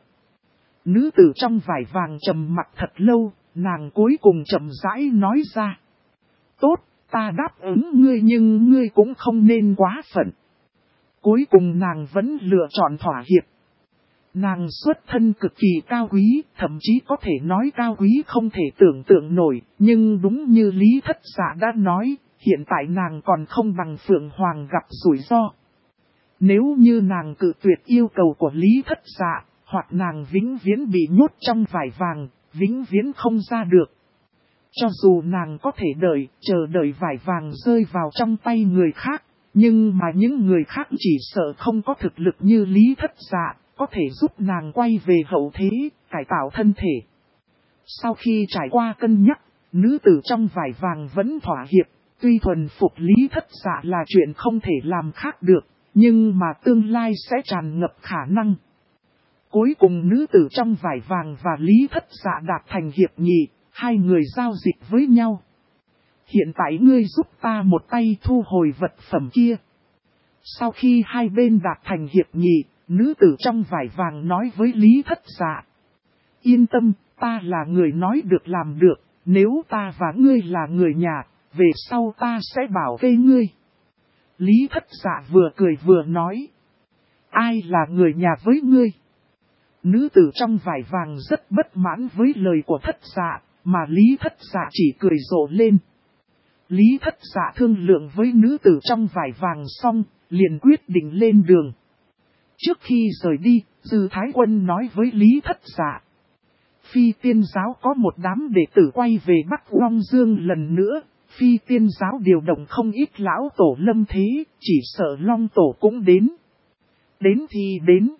Nữ tử trong vải vàng trầm mặc thật lâu, nàng cuối cùng chậm rãi nói ra. Tốt, ta đáp ứng ngươi nhưng ngươi cũng không nên quá phận. Cuối cùng nàng vẫn lựa chọn thỏa hiệp. Nàng xuất thân cực kỳ cao quý, thậm chí có thể nói cao quý không thể tưởng tượng nổi, nhưng đúng như Lý Thất Dạ đã nói, hiện tại nàng còn không bằng Phượng Hoàng gặp rủi ro. Nếu như nàng cự tuyệt yêu cầu của Lý Thất Dạ, hoặc nàng vĩnh viễn bị nhốt trong vải vàng, vĩnh viễn không ra được. Cho dù nàng có thể chờ đợi vải vàng rơi vào trong tay người khác, nhưng mà những người khác chỉ sợ không có thực lực như Lý Thất Dạ, có thể giúp nàng quay về hậu thế, cải tạo thân thể. Sau khi trải qua cân nhắc, nữ tử trong vải vàng vẫn thỏa hiệp, tuy thuần phục Lý Thất Dạ là chuyện không thể làm khác được, nhưng mà tương lai sẽ tràn ngập khả năng. Cuối cùng nữ tử trong vải vàng và Lý Thất Dạ đạt thành hiệp nghị, hai người giao dịch với nhau. Hiện tại ngươi giúp ta một tay thu hồi vật phẩm kia. Sau khi hai bên đạt thành hiệp nghị, nữ tử trong vải vàng nói với Lý Thất Dạ. Yên tâm, ta là người nói được làm được, nếu ta và ngươi là người nhà, về sau ta sẽ bảo vệ ngươi. Lý Thất Dạ vừa cười vừa nói. Ai là người nhà với ngươi? Nữ tử trong vải vàng rất bất mãn với lời của Thất Dạ, mà Lý Thất Dạ chỉ cười rộ lên. Lý Thất Dạ thương lượng với nữ tử trong vải vàng xong, liền quyết định lên đường. Trước khi rời đi, Dư Thái Quân nói với Lý Thất Dạ. Phi Tiên Giáo có một đám đệ tử quay về Bắc Long Dương lần nữa, Phi Tiên Giáo điều động không ít lão tổ lâm thế, chỉ sợ Long Tổ cũng đến. Đến thì đến.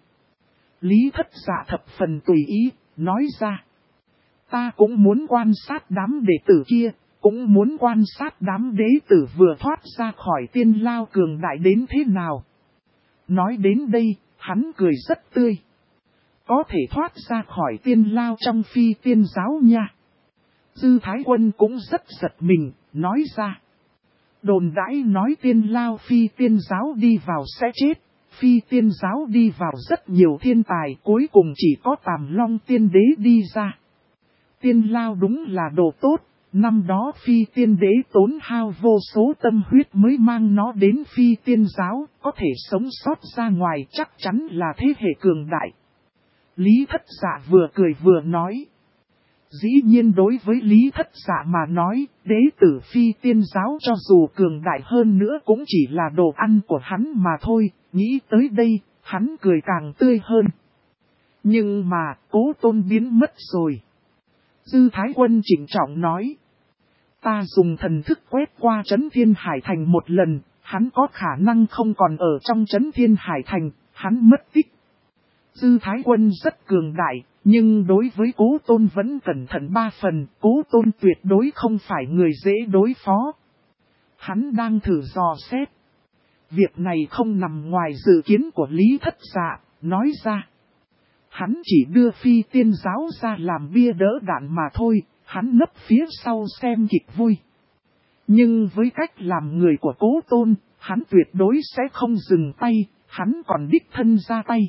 Lý Thất Dạ thập phần tùy ý, nói ra. Ta cũng muốn quan sát đám đệ tử kia, cũng muốn quan sát đám đệ tử vừa thoát ra khỏi tiên lao cường đại đến thế nào. Nói đến đây, hắn cười rất tươi. Có thể thoát ra khỏi tiên lao trong Phi Tiên Giáo nha. Dư Thái Quân cũng rất giật mình, nói ra. Đồn đãi nói tiên lao Phi Tiên Giáo đi vào sẽ chết. Phi Tiên Giáo đi vào rất nhiều thiên tài, cuối cùng chỉ có Tàm Long Tiên Đế đi ra. Tiên lao đúng là đồ tốt, năm đó Phi Tiên Đế tốn hao vô số tâm huyết mới mang nó đến Phi Tiên Giáo, có thể sống sót ra ngoài chắc chắn là thế hệ cường đại. Lý Thất Dạ vừa cười vừa nói. Dĩ nhiên đối với Lý Thất Dạ mà nói, đế tử Phi Tiên Giáo cho dù cường đại hơn nữa cũng chỉ là đồ ăn của hắn mà thôi, nghĩ tới đây, hắn cười càng tươi hơn. Nhưng mà, Cố Tôn biến mất rồi. Dư Thái Quân chỉnh trọng nói. Ta dùng thần thức quét qua Trấn Thiên Hải Thành một lần, hắn có khả năng không còn ở trong Trấn Thiên Hải Thành, hắn mất tích. Dư Thái Quân rất cường đại, nhưng đối với Cố Tôn vẫn cẩn thận 3 phần, Cố Tôn tuyệt đối không phải người dễ đối phó. Hắn đang thử dò xét. Việc này không nằm ngoài dự kiến của Lý Thất Dạ, nói ra. Hắn chỉ đưa Phi Tiên Giáo ra làm bia đỡ đạn mà thôi, hắn nấp phía sau xem kịch vui. Nhưng với cách làm người của Cố Tôn, hắn tuyệt đối sẽ không dừng tay, hắn còn đích thân ra tay.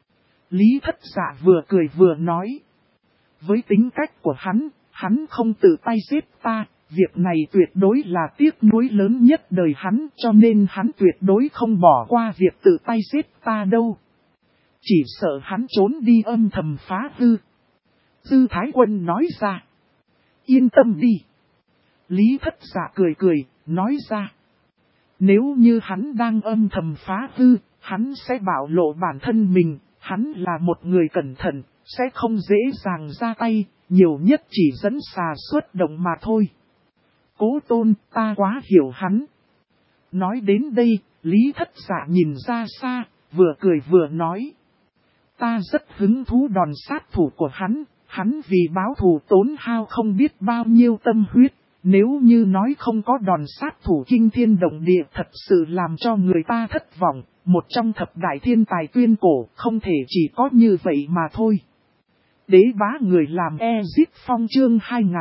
Lý Thất Dạ vừa cười vừa nói. Với tính cách của hắn không tự tay giết ta, việc này tuyệt đối là tiếc nuối lớn nhất đời hắn, cho nên hắn tuyệt đối không bỏ qua việc tự tay giết ta đâu. Chỉ sợ hắn trốn đi âm thầm phá hư. Dư Thái Quân nói ra. Yên tâm đi. Lý Thất Dạ cười cười, nói ra. Nếu như hắn đang âm thầm phá hư, hắn sẽ bảo lộ bản thân mình, hắn là một người cẩn thận, sẽ không dễ dàng ra tay, nhiều nhất chỉ dẫn xà xuất động mà thôi. Cố Tôn, ta quá hiểu hắn. Nói đến đây, Lý Thất Dạ nhìn ra xa, vừa cười vừa nói. Ta rất hứng thú đòn sát thủ của hắn vì báo thù tốn hao không biết bao nhiêu tâm huyết. Nếu như nói không có đòn sát thủ kinh thiên động địa thật sự làm cho người ta thất vọng. Một trong thập đại thiên tài tuyên cổ không thể chỉ có như vậy mà thôi. Đế bá người làm Ezit Phong chương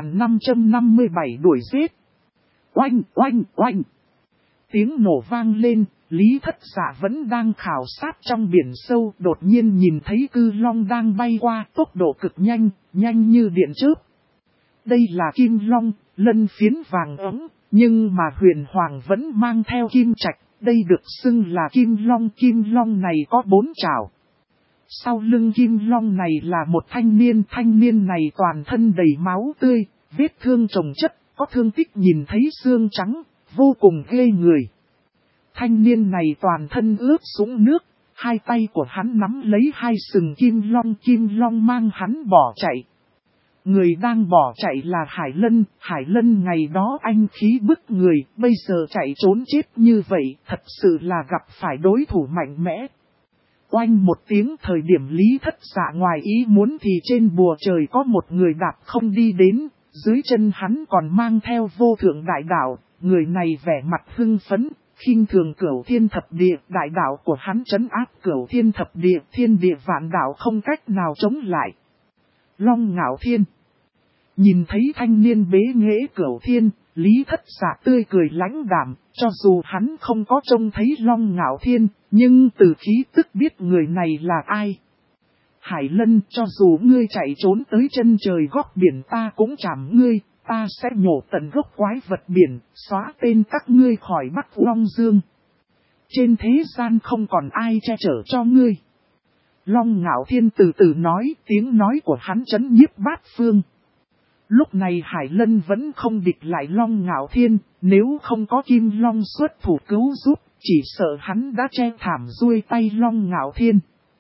2557 đuổi giết. Oanh oanh oanh. Tiếng nổ vang lên, Lý Thất Dạ vẫn đang khảo sát trong biển sâu, đột nhiên nhìn thấy cư long đang bay qua tốc độ cực nhanh, nhanh như điện chớp. Đây là kim long, lân phiến vàng ấm, nhưng mà huyền hoàng vẫn mang theo kim trạch, đây được xưng là kim long này có 4 chảo. Sau lưng kim long này là một thanh niên này toàn thân đầy máu tươi, vết thương chồng chất, có thương tích nhìn thấy xương trắng, vô cùng ghê người. Thanh niên này toàn thân ướt sũng nước, hai tay của hắn nắm lấy hai sừng kim long mang hắn bỏ chạy. Người đang bỏ chạy là Hải Lân ngày đó anh khí bức người, bây giờ chạy trốn chết như vậy, thật sự là gặp phải đối thủ mạnh mẽ. Oanh một tiếng, thời điểm Lý Thất Dạ ngoài ý muốn thì trên bùa trời có một người đạp không đi đến, dưới chân hắn còn mang theo vô thượng đại đạo, người này vẻ mặt hưng phấn, khinh thường Cửu Thiên Thập Địa, đại đạo của hắn trấn áp Cửu Thiên Thập Địa, thiên địa vạn đạo không cách nào chống lại. Long Ngạo Thiên. Nhìn thấy thanh niên bế nghễ Cửu Thiên, Lý Thất Dạ tươi cười lãnh đạm, cho dù hắn không có trông thấy Long Ngạo Thiên, nhưng từ khí tức biết người này là ai. Hải Lân, cho dù ngươi chạy trốn tới chân trời góc biển ta cũng chạm ngươi, ta sẽ nhổ tận gốc quái vật biển, xóa tên các ngươi khỏi Bắc Long Dương. Trên thế gian không còn ai che chở cho ngươi. Long Ngạo Thiên từ từ nói, tiếng nói của hắn chấn nhiếp bát phương. Lúc này Hải Lân vẫn không địch lại Long Ngạo Thiên, nếu không có Kim Long xuất thủ cứu giúp, chỉ sợ hắn đã che thảm xuôi tay Long Ngạo Thiên.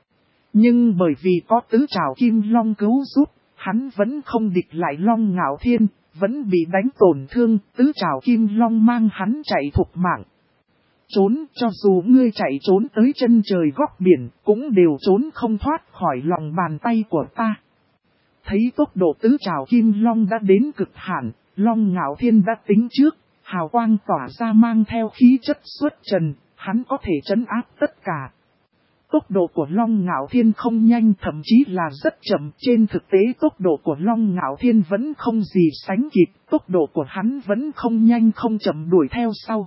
Nhưng bởi vì có tứ trảo Kim Long cứu giúp, hắn vẫn không địch lại Long Ngạo Thiên, vẫn bị đánh tổn thương, tứ trảo Kim Long mang hắn chạy thục mạng. Trốn, cho dù ngươi chạy trốn tới chân trời góc biển, cũng đều trốn không thoát khỏi lòng bàn tay của ta. Thấy tốc độ tứ trảo Kim Long đã đến cực hạn, Long Ngạo Thiên đã tính trước, hào quang tỏa ra mang theo khí chất xuất trần, hắn có thể trấn áp tất cả. Tốc độ của Long Ngạo Thiên không nhanh, thậm chí là rất chậm, trên thực tế tốc độ của Long Ngạo Thiên vẫn không gì sánh kịp, tốc độ của hắn vẫn không nhanh không chậm đuổi theo sau.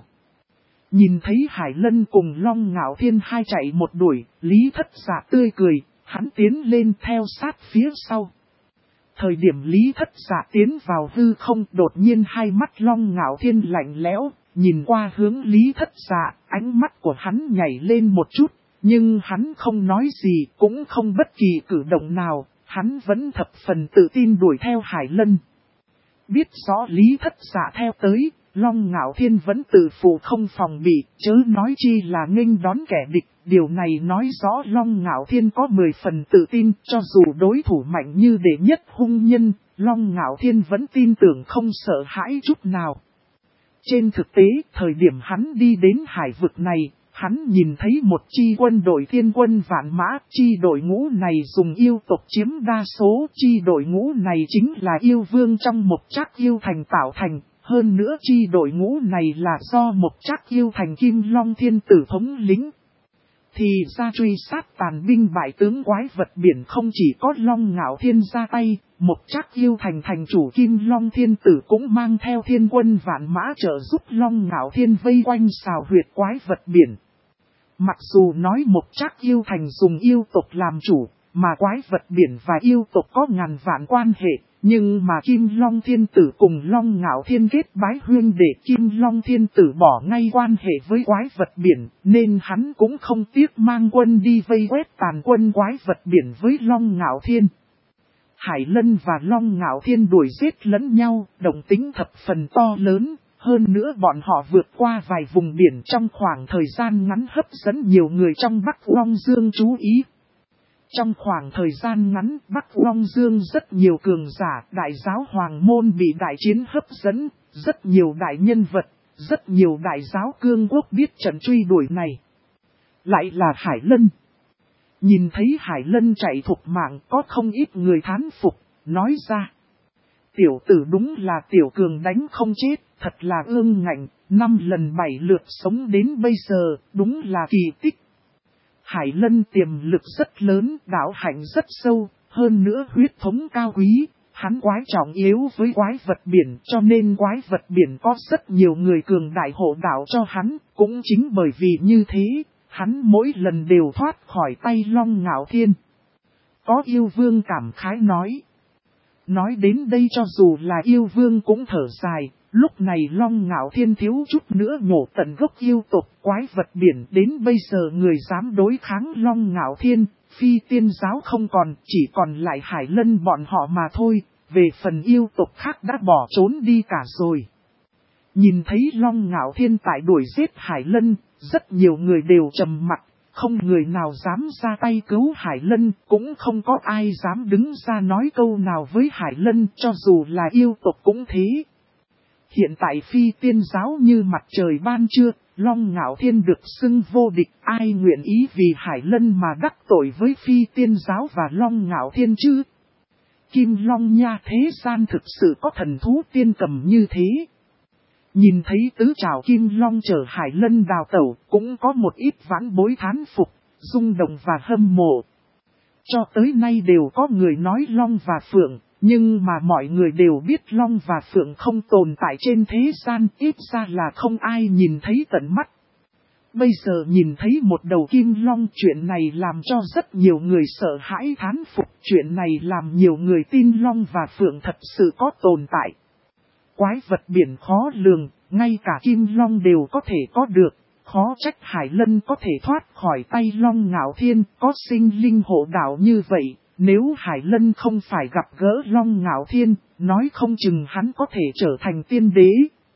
Nhìn thấy Hải Lân cùng Long Ngạo Thiên hai chạy một đuổi, Lý Thất Dạ tươi cười, hắn tiến lên theo sát phía sau. Thời điểm Lý Thất Dạ tiến vào hư không, đột nhiên hai mắt Long Ngạo Thiên lạnh lẽo, nhìn qua hướng Lý Thất Dạ, ánh mắt của hắn nhảy lên một chút, nhưng hắn không nói gì, cũng không bất kỳ cử động nào, hắn vẫn thập phần tự tin đuổi theo Hải Lân. Biết rõ Lý Thất Dạ theo tới, Long Ngạo Thiên vẫn tự phụ không phòng bị, chớ nói chi là nghênh đón kẻ địch. Điều này nói rõ Long Ngạo Thiên có 10 phần tự tin, cho dù đối thủ mạnh như đệ nhất hung nhân, Long Ngạo Thiên vẫn tin tưởng không sợ hãi chút nào. Trên thực tế, thời điểm hắn đi đến hải vực này, hắn nhìn thấy một chi quân đội thiên quân vạn mã, chi đội ngũ này dùng yêu tộc chiếm đa số, chi đội ngũ này chính là yêu vương trong Mộc Trác Yêu Thành tạo thành, hơn nữa chi đội ngũ này là do Mộc Trác Yêu Thành Kim Long Thiên Tử thống lĩnh. Thì ra truy sát tàn binh bại tướng quái vật biển không chỉ có Long Ngạo Thiên ra tay, Mộc Trác Yêu Thành thành chủ Kim Long Thiên Tử cũng mang theo thiên quân vạn mã trợ giúp Long Ngạo Thiên vây quanh xào huyệt quái vật biển. Mặc dù nói Mộc Trác Yêu Thành dùng yêu tộc làm chủ, mà quái vật biển và yêu tộc có ngàn vạn quan hệ, nhưng mà Kim Long Thiên Tử cùng Long Ngạo Thiên kết bái huyên để Kim Long Thiên Tử bỏ ngay quan hệ với quái vật biển, nên hắn cũng không tiếc mang quân đi vây quét tàn quân quái vật biển với Long Ngạo Thiên. Hải Lân và Long Ngạo Thiên đuổi giết lẫn nhau, động tính thập phần to lớn. Hơn nữa bọn họ vượt qua vài vùng biển trong khoảng thời gian ngắn hấp dẫn nhiều người trong Bắc Long Dương chú ý. Trong khoảng thời gian ngắn, Bắc Long Dương rất nhiều cường giả, đại giáo hoàng môn bị đại chiến hấp dẫn, rất nhiều đại nhân vật, rất nhiều đại giáo cương quốc biết trận truy đuổi này. lại là Hải Lân. Nhìn thấy Hải Lân chạy thục mạng có không ít người thán phục, nói ra. Tiểu tử đúng là tiểu cường đánh không chết, thật là ương ngạnh, 5 lần 7 lượt sống đến bây giờ, đúng là kỳ tích. Hải Lân tiềm lực rất lớn, đạo hạnh rất sâu, hơn nữa huyết thống cao quý, hắn quái trọng yếu với quái vật biển cho nên quái vật biển có rất nhiều người cường đại hộ đạo cho hắn, cũng chính bởi vì như thế, hắn mỗi lần đều thoát khỏi tay Long Ngạo Thiên. Có yêu vương cảm khái nói. Nói đến đây cho dù là yêu vương cũng thở dài, lúc này Long Ngạo Thiên thiếu chút nữa nhổ tận gốc yêu tộc quái vật biển đến bây giờ người dám đối kháng Long Ngạo Thiên, phi tiên giáo không còn, chỉ còn lại Hải Lân bọn họ mà thôi, về phần yêu tộc khác đã bỏ trốn đi cả rồi. Nhìn thấy Long Ngạo Thiên tại đuổi giết Hải Lân, rất nhiều người đều trầm mặc. Không người nào dám ra tay cứu Hải Lân, cũng không có ai dám đứng ra nói câu nào với Hải Lân cho dù là yêu tộc cũng thế. Hiện tại phi tiên giáo như mặt trời ban trưa, Long Ngạo Thiên được xưng vô địch, ai nguyện ý vì Hải Lân mà đắc tội với phi tiên giáo và Long Ngạo Thiên chứ? Kim Long nha, thế gian thực sự có thần thú tiên cầm như thế. Nhìn thấy tứ trảo Kim Long chở Hải Lân đào tẩu, cũng có một ít vãn bối thán phục, rung động và hâm mộ. Cho tới nay đều có người nói Long và Phượng, nhưng mà mọi người đều biết Long và Phượng không tồn tại trên thế gian, ít ra là không ai nhìn thấy tận mắt. Bây giờ nhìn thấy một đầu Kim Long, chuyện này làm cho rất nhiều người sợ hãi thán phục, chuyện này làm nhiều người tin Long và Phượng thật sự có tồn tại. Quái vật biển khó lường, ngay cả Kim Long đều có thể có được, khó trách Hải Lân có thể thoát khỏi tay Long Ngạo Thiên, có sinh linh hộ đạo như vậy, nếu Hải Lân không phải gặp gỡ Long Ngạo Thiên, nói không chừng hắn có thể trở thành tiên đế.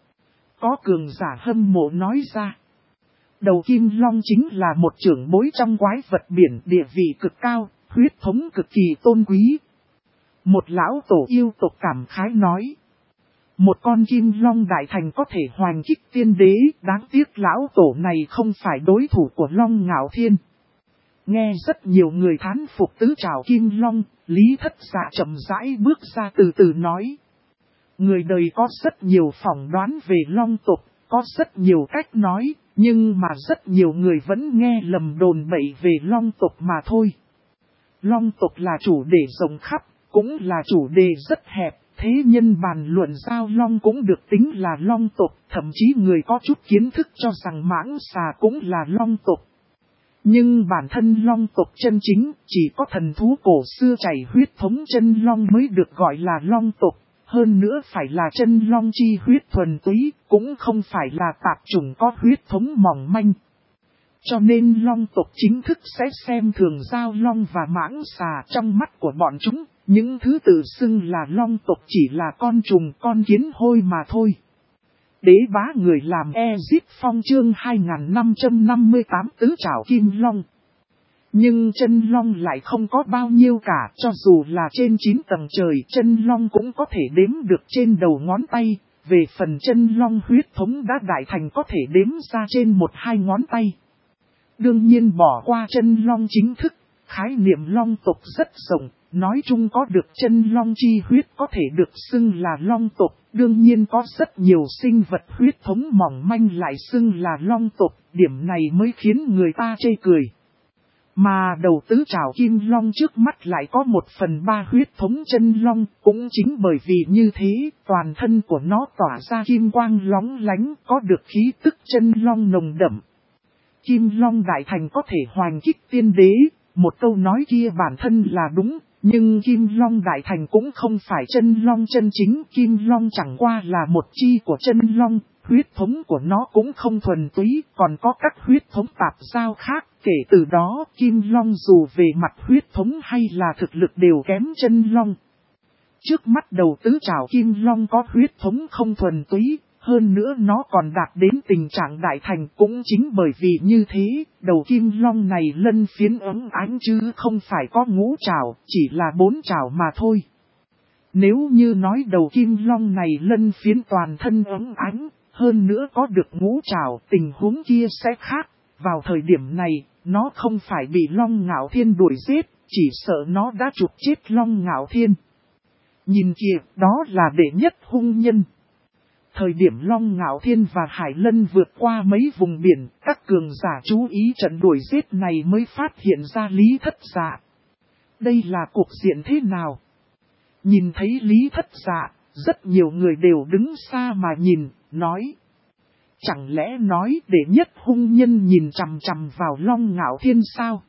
Có cường giả hâm mộ nói ra. Đầu Kim Long chính là một trưởng bối trong quái vật biển, địa vị cực cao, huyết thống cực kỳ tôn quý. Một lão tổ yêu tộc cảm khái nói. Một con Kim Long đại thành có thể hoành kích tiên đế, đáng tiếc lão tổ này không phải đối thủ của Long Ngạo Thiên. Nghe rất nhiều người thán phục tứ trảo Kim Long, Lý Thất Dạ chậm rãi bước ra từ từ nói. Người đời có rất nhiều phỏng đoán về Long tộc, có rất nhiều cách nói, nhưng mà rất nhiều người vẫn nghe lầm đồn bậy về Long tộc mà thôi. Long tộc là chủ đề rộng khắp, cũng là chủ đề rất hẹp. Thế nhân bàn luận giao Long cũng được tính là Long tộc, thậm chí người có chút kiến thức cho rằng mãng xà cũng là Long tộc. Nhưng bản thân Long tộc chân chính, chỉ có thần thú cổ xưa chảy huyết thống chân Long mới được gọi là Long tộc. Hơn nữa phải là chân Long chi huyết thuần túy, cũng không phải là tạp chủng có huyết thống mỏng manh. Cho nên Long tộc chính thức sẽ xem thường giao Long và mãng xà trong mắt của bọn chúng. Những thứ tự xưng là Long tộc chỉ là con trùng con kiến hôi mà thôi. Đế bá người làm Ezip Phong chương 2558 tứ trảo Kim Long. Nhưng chân Long lại không có bao nhiêu cả, cho dù là trên 9 tầng trời chân Long cũng có thể đếm được trên đầu ngón tay. Về phần chân Long huyết thống đã đại thành có thể đếm ra trên 1-2 ngón tay. Đương nhiên bỏ qua chân Long chính thức, khái niệm Long tộc rất rộng. Nói chung có được chân Long chi huyết có thể được xưng là Long tộc, đương nhiên có rất nhiều sinh vật huyết thống mỏng manh lại xưng là Long tộc, điểm này mới khiến người ta chê cười. Mà đầu tứ trảo Kim Long trước mắt lại có 1/3 huyết thống chân Long, cũng chính bởi vì như thế, toàn thân của nó tỏa ra kim quang lóng lánh, có được khí tức chân Long nồng đậm. Kim Long đại thành có thể hoành kích tiên đế, một câu nói kia bản thân là đúng. Nhưng Kim Long đại thành cũng không phải chân Long chân chính, Kim Long chẳng qua là một chi của chân Long, huyết thống của nó cũng không thuần túy, còn có các huyết thống tạp giao khác, kể từ đó Kim Long dù về mặt huyết thống hay là thực lực đều kém chân Long. Trước mắt đầu tứ trảo Kim Long có huyết thống không thuần túy. Hơn nữa nó còn đạt đến tình trạng đại thành cũng chính bởi vì như thế, đầu Kim Long này lân phiến óng ánh chứ không phải có ngũ trảo, chỉ là 4 trảo mà thôi. Nếu như nói đầu Kim Long này lân phiến toàn thân óng ánh, hơn nữa có được ngũ trảo, tình huống kia sẽ khác. Vào thời điểm này, nó không phải bị Long Ngạo Thiên đuổi giết, chỉ sợ nó đã chụp chết Long Ngạo Thiên. Nhìn kìa, đó là đệ nhất hung nhân. Thời điểm Long Ngạo Thiên và Hải Lân vượt qua mấy vùng biển, các cường giả chú ý trận đuổi giết này mới phát hiện ra Lý Thất Dạ. Đây là cuộc diện thế nào? Nhìn thấy Lý Thất Dạ, rất nhiều người đều đứng xa mà nhìn, nói. Chẳng lẽ nói đệ nhất hung nhân nhìn chằm chằm vào Long Ngạo Thiên sao?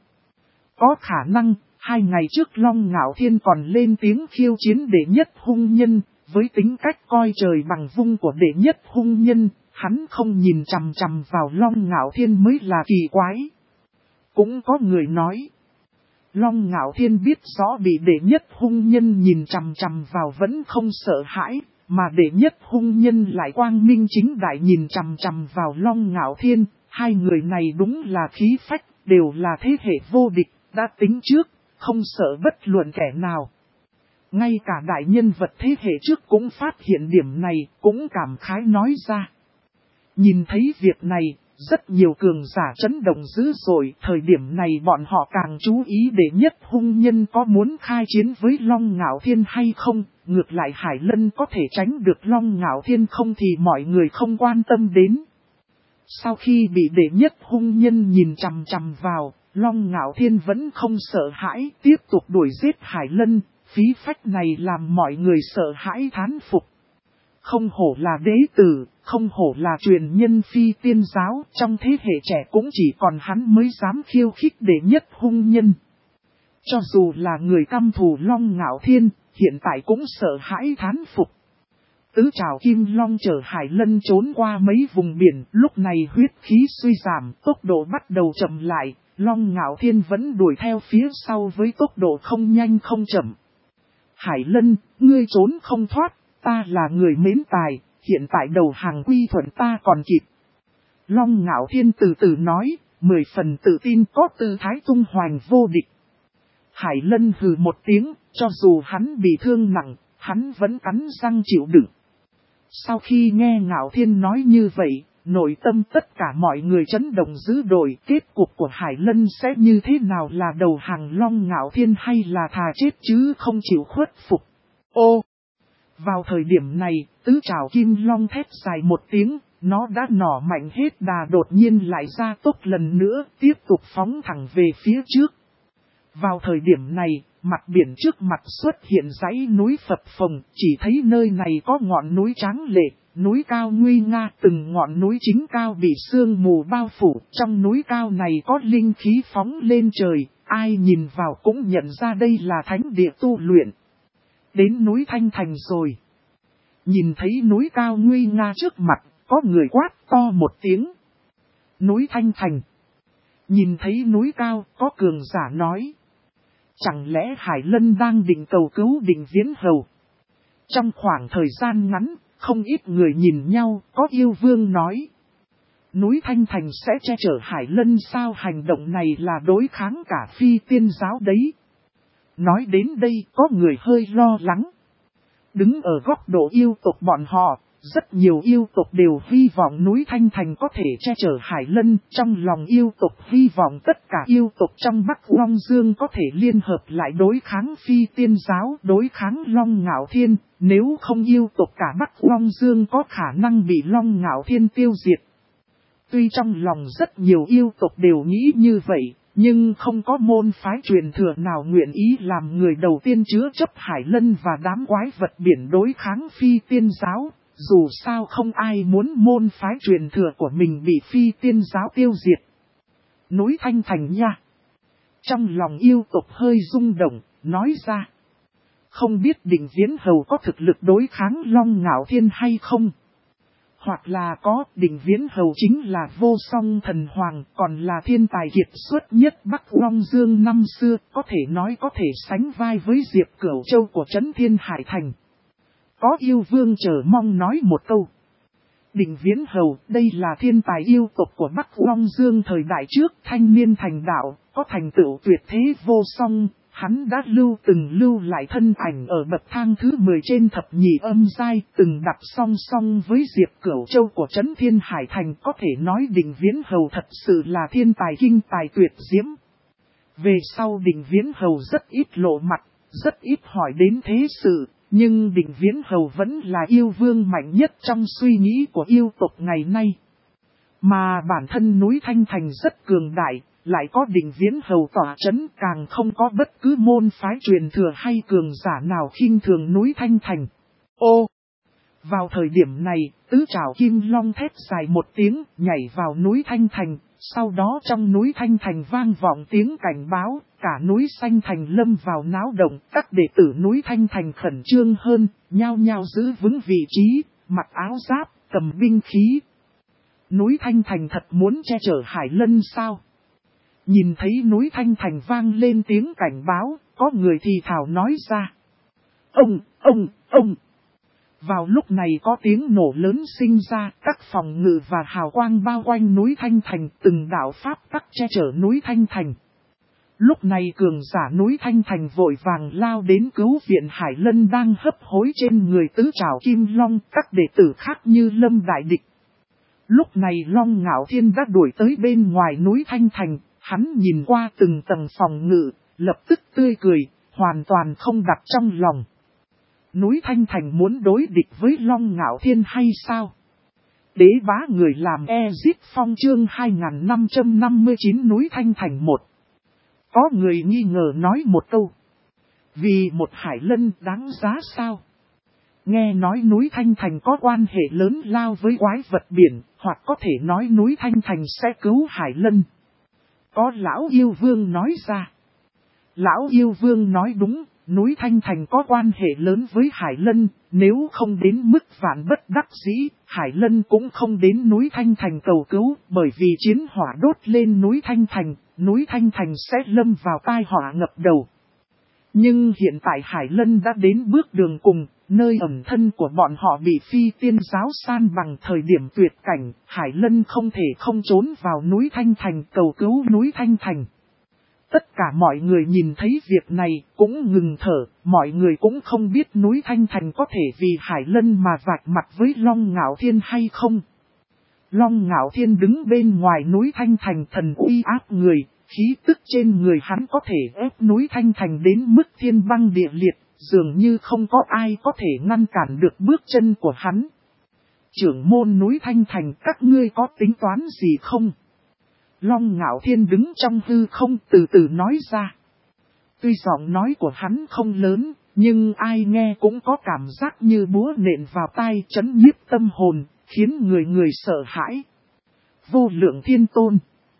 Có khả năng, 2 ngày trước Long Ngạo Thiên còn lên tiếng khiêu chiến đệ nhất hung nhân, với tính cách coi trời bằng vung của đệ nhất hung nhân, hắn không nhìn chằm chằm vào Long Ngạo Thiên mới là kỳ quái. Cũng có người nói, Long Ngạo Thiên biết rõ bị đệ nhất hung nhân nhìn chằm chằm vào vẫn không sợ hãi, mà đệ nhất hung nhân lại quang minh chính đại nhìn chằm chằm vào Long Ngạo Thiên, hai người này đúng là khí phách, đều là thế hệ vô địch, đã tính trước, không sợ bất luận kẻ nào. Ngay cả đại nhân vật thế hệ trước cũng phát hiện điểm này, cũng cảm khái nói ra. Nhìn thấy việc này, rất nhiều cường giả chấn động dữ dội, thời điểm này bọn họ càng chú ý đệ nhất hung nhân có muốn khai chiến với Long Ngạo Thiên hay không, ngược lại Hải Lân có thể tránh được Long Ngạo Thiên không thì mọi người không quan tâm đến. Sau khi bị đệ nhất hung nhân nhìn chằm chằm vào, Long Ngạo Thiên vẫn không sợ hãi, tiếp tục đuổi giết Hải Lân, khí phách này làm mọi người sợ hãi thán phục. Không hổ là đế tử, không hổ là truyền nhân phi tiên giáo, trong thế hệ trẻ cũng chỉ còn hắn mới dám khiêu khích đệ nhất hung nhân. Cho dù là người căm thù Long Ngạo Thiên, hiện tại cũng sợ hãi thán phục. Tứ trảo kim long chở Hải Lân trốn qua mấy vùng biển, lúc này huyết khí suy giảm, tốc độ bắt đầu chậm lại, Long Ngạo Thiên vẫn đuổi theo phía sau với tốc độ không nhanh không chậm. Hải Lân, ngươi trốn không thoát, ta là người mến tài, hiện tại đầu hàng quy thuận ta còn kịp. Long Ngạo Thiên từ từ nói, 10 phần tự tin có tư thái tung hoành vô địch. Hải Lân hừ một tiếng, cho dù hắn bị thương nặng, hắn vẫn cắn răng chịu đựng. Sau khi nghe Ngạo Thiên nói như vậy, nội tâm tất cả mọi người chấn động dữ dội, kết cục của Hải Lân sẽ như thế nào, là đầu hàng Long Ngạo Thiên hay là thà chết chứ không chịu khuất phục. Ô! Vào thời điểm này, tứ trảo kim long thét dài một tiếng, nó đã nỏ mạnh hết đà, đột nhiên lại ra tốc lần nữa, tiếp tục phóng thẳng về phía trước. Vào thời điểm này, mặt biển trước mặt xuất hiện dãy núi phập phồng, chỉ thấy nơi này có ngọn núi tráng lệ, núi cao nguy nga, từng ngọn núi chính cao bị sương mù bao phủ, trong núi cao này có linh khí phóng lên trời, ai nhìn vào cũng nhận ra đây là thánh địa tu luyện. Đến núi Thanh Thành rồi. Nhìn thấy núi cao nguy nga trước mặt, có người quát to một tiếng. Núi Thanh Thành. Nhìn thấy núi cao, có cường giả nói. Chẳng lẽ Hải Lân đang định cầu cứu Định Viễn Hầu? Trong khoảng thời gian ngắn, không ít người nhìn nhau, có yêu vương nói. Núi Thanh Thành sẽ che chở Hải Lân sao? Hành động này là đối kháng cả phi tiên giáo đấy. Nói đến đây có người hơi lo lắng. Đứng ở góc độ yêu tộc bọn họ, rất nhiều yêu tộc đều hy vọng núi Thanh Thành có thể che chở Hải Lân. Trong lòng yêu tộc hy vọng tất cả yêu tộc trong Bắc Long Dương có thể liên hợp lại đối kháng phi tiên giáo, đối kháng Long Ngạo Thiên. Nếu không yêu tộc cả Bắc Long Dương có khả năng bị Long Ngạo Thiên tiêu diệt. Tuy trong lòng rất nhiều yêu tộc đều nghĩ như vậy, nhưng không có môn phái truyền thừa nào nguyện ý làm người đầu tiên chứa chấp Hải Lân và đám quái vật biển đối kháng phi tiên giáo. Dù sao không ai muốn môn phái truyền thừa của mình bị phi tiên giáo tiêu diệt. Núi Thanh Thành nha. Trong lòng yêu tộc hơi rung động, nói ra. Không biết Định Viễn Hầu có thực lực đối kháng Long Ngạo Thiên hay không? Hoặc là có, Định Viễn Hầu chính là vô song thần hoàng, còn là thiên tài kiệt xuất nhất Bắc Long Dương năm xưa, có thể nói có thể sánh vai với Diệp Cửu Châu của Trấn Thiên Hải Thành. Có yêu vương chờ mong nói một câu. Định Viễn Hầu, đây là thiên tài yêu tộc của Bắc Long Dương thời đại trước, thanh niên thành đạo, có thành tựu tuyệt thế vô song, hắn đã từng lưu lại thân ảnh ở bậc thang thứ 10 trên thập nhị âm giai, từng đặt song song với Diệp Cửu Châu của Trấn Thiên Hải Thành, có thể nói Định Viễn Hầu thật sự là thiên tài kinh tài tuyệt diễm. Về sau Định Viễn Hầu rất ít lộ mặt, rất ít hỏi đến thế sự, nhưng Định Viễn Hầu vẫn là yêu vương mạnh nhất trong suy nghĩ của yêu tộc ngày nay. Mà bản thân núi Thanh Thành rất cường đại, lại có Định Viễn Hầu tỏa chấn, càng không có bất cứ môn phái truyền thừa hay cường giả nào khinh thường núi Thanh Thành. Ô! Vào thời điểm này, tứ trảo kim long thét dài một tiếng, nhảy vào núi Thanh Thành, sau đó trong núi Thanh Thành vang vọng tiếng cảnh báo, cả núi Xanh Thành lâm vào náo động, các đệ tử núi Thanh Thành khẩn trương hơn, nhao nhao giữ vững vị trí, mặc áo giáp, cầm binh khí. Núi Thanh Thành thật muốn che chở Hải Lân sao? Nhìn thấy núi Thanh Thành vang lên tiếng cảnh báo, có người thì thào nói ra. Ông! Vào lúc này có tiếng nổ lớn sinh ra, các phòng ngự và hào quang bao quanh núi Thanh Thành, từng đạo pháp tắc che chở núi Thanh Thành. Lúc này cường giả núi Thanh Thành vội vàng lao đến cứu viện Hải Lân đang hấp hối trên người tứ trảo kim long, các đệ tử khác như lâm đại địch. Lúc này Long Ngạo Thiên đã đuổi tới bên ngoài núi Thanh Thành, hắn nhìn qua từng tầng phòng ngự, lập tức tươi cười, hoàn toàn không đặt trong lòng. Núi Thanh Thành muốn đối địch với Long Ngạo Thiên hay sao? Đế bá người làm Ezit Phong chương 2559 núi Thanh Thành 1. Có người nghi ngờ nói một câu. Vì một Hải Lân đáng giá sao? Nghe nói núi Thanh Thành có quan hệ lớn lao với quái vật biển, hoặc có thể nói núi Thanh Thành sẽ cứu Hải Lân. Có lão yêu vương nói ra. Lão yêu vương nói đúng, núi Thanh Thành có quan hệ lớn với Hải Lân, nếu không đến mức vạn bất đắc dĩ, Hải Lân cũng không đến núi Thanh Thành cầu cứu, bởi vì chiến hỏa đốt lên núi Thanh Thành sẽ lâm vào tai họa ngập đầu. Nhưng hiện tại Hải Lân đã đến bước đường cùng, nơi ẩn thân của bọn họ bị phi tiên giáo san bằng thời điểm tuyệt cảnh, Hải Lân không thể không trốn vào núi Thanh Thành cầu cứu núi Thanh Thành. Tất cả mọi người nhìn thấy việc này cũng ngừng thở, mọi người cũng không biết núi Thanh Thành có thể vì Hải Lân mà vạch mặt với Long Ngạo Thiên hay không. Long Ngạo Thiên đứng bên ngoài núi Thanh Thành thần uy áp người, khí tức trên người hắn có thể ép núi Thanh Thành đến mức thiên băng địa liệt, dường như không có ai có thể ngăn cản được bước chân của hắn. Trưởng môn núi Thanh Thành, các ngươi có tính toán gì không? Long Ngạo Thiên đứng trong hư không từ từ nói ra. Tuy giọng nói của hắn không lớn, nhưng ai nghe cũng có cảm giác như búa nện vào tai, chấn nhiếp tâm hồn, khiến người người sợ hãi. Vô lượng thiên tôn.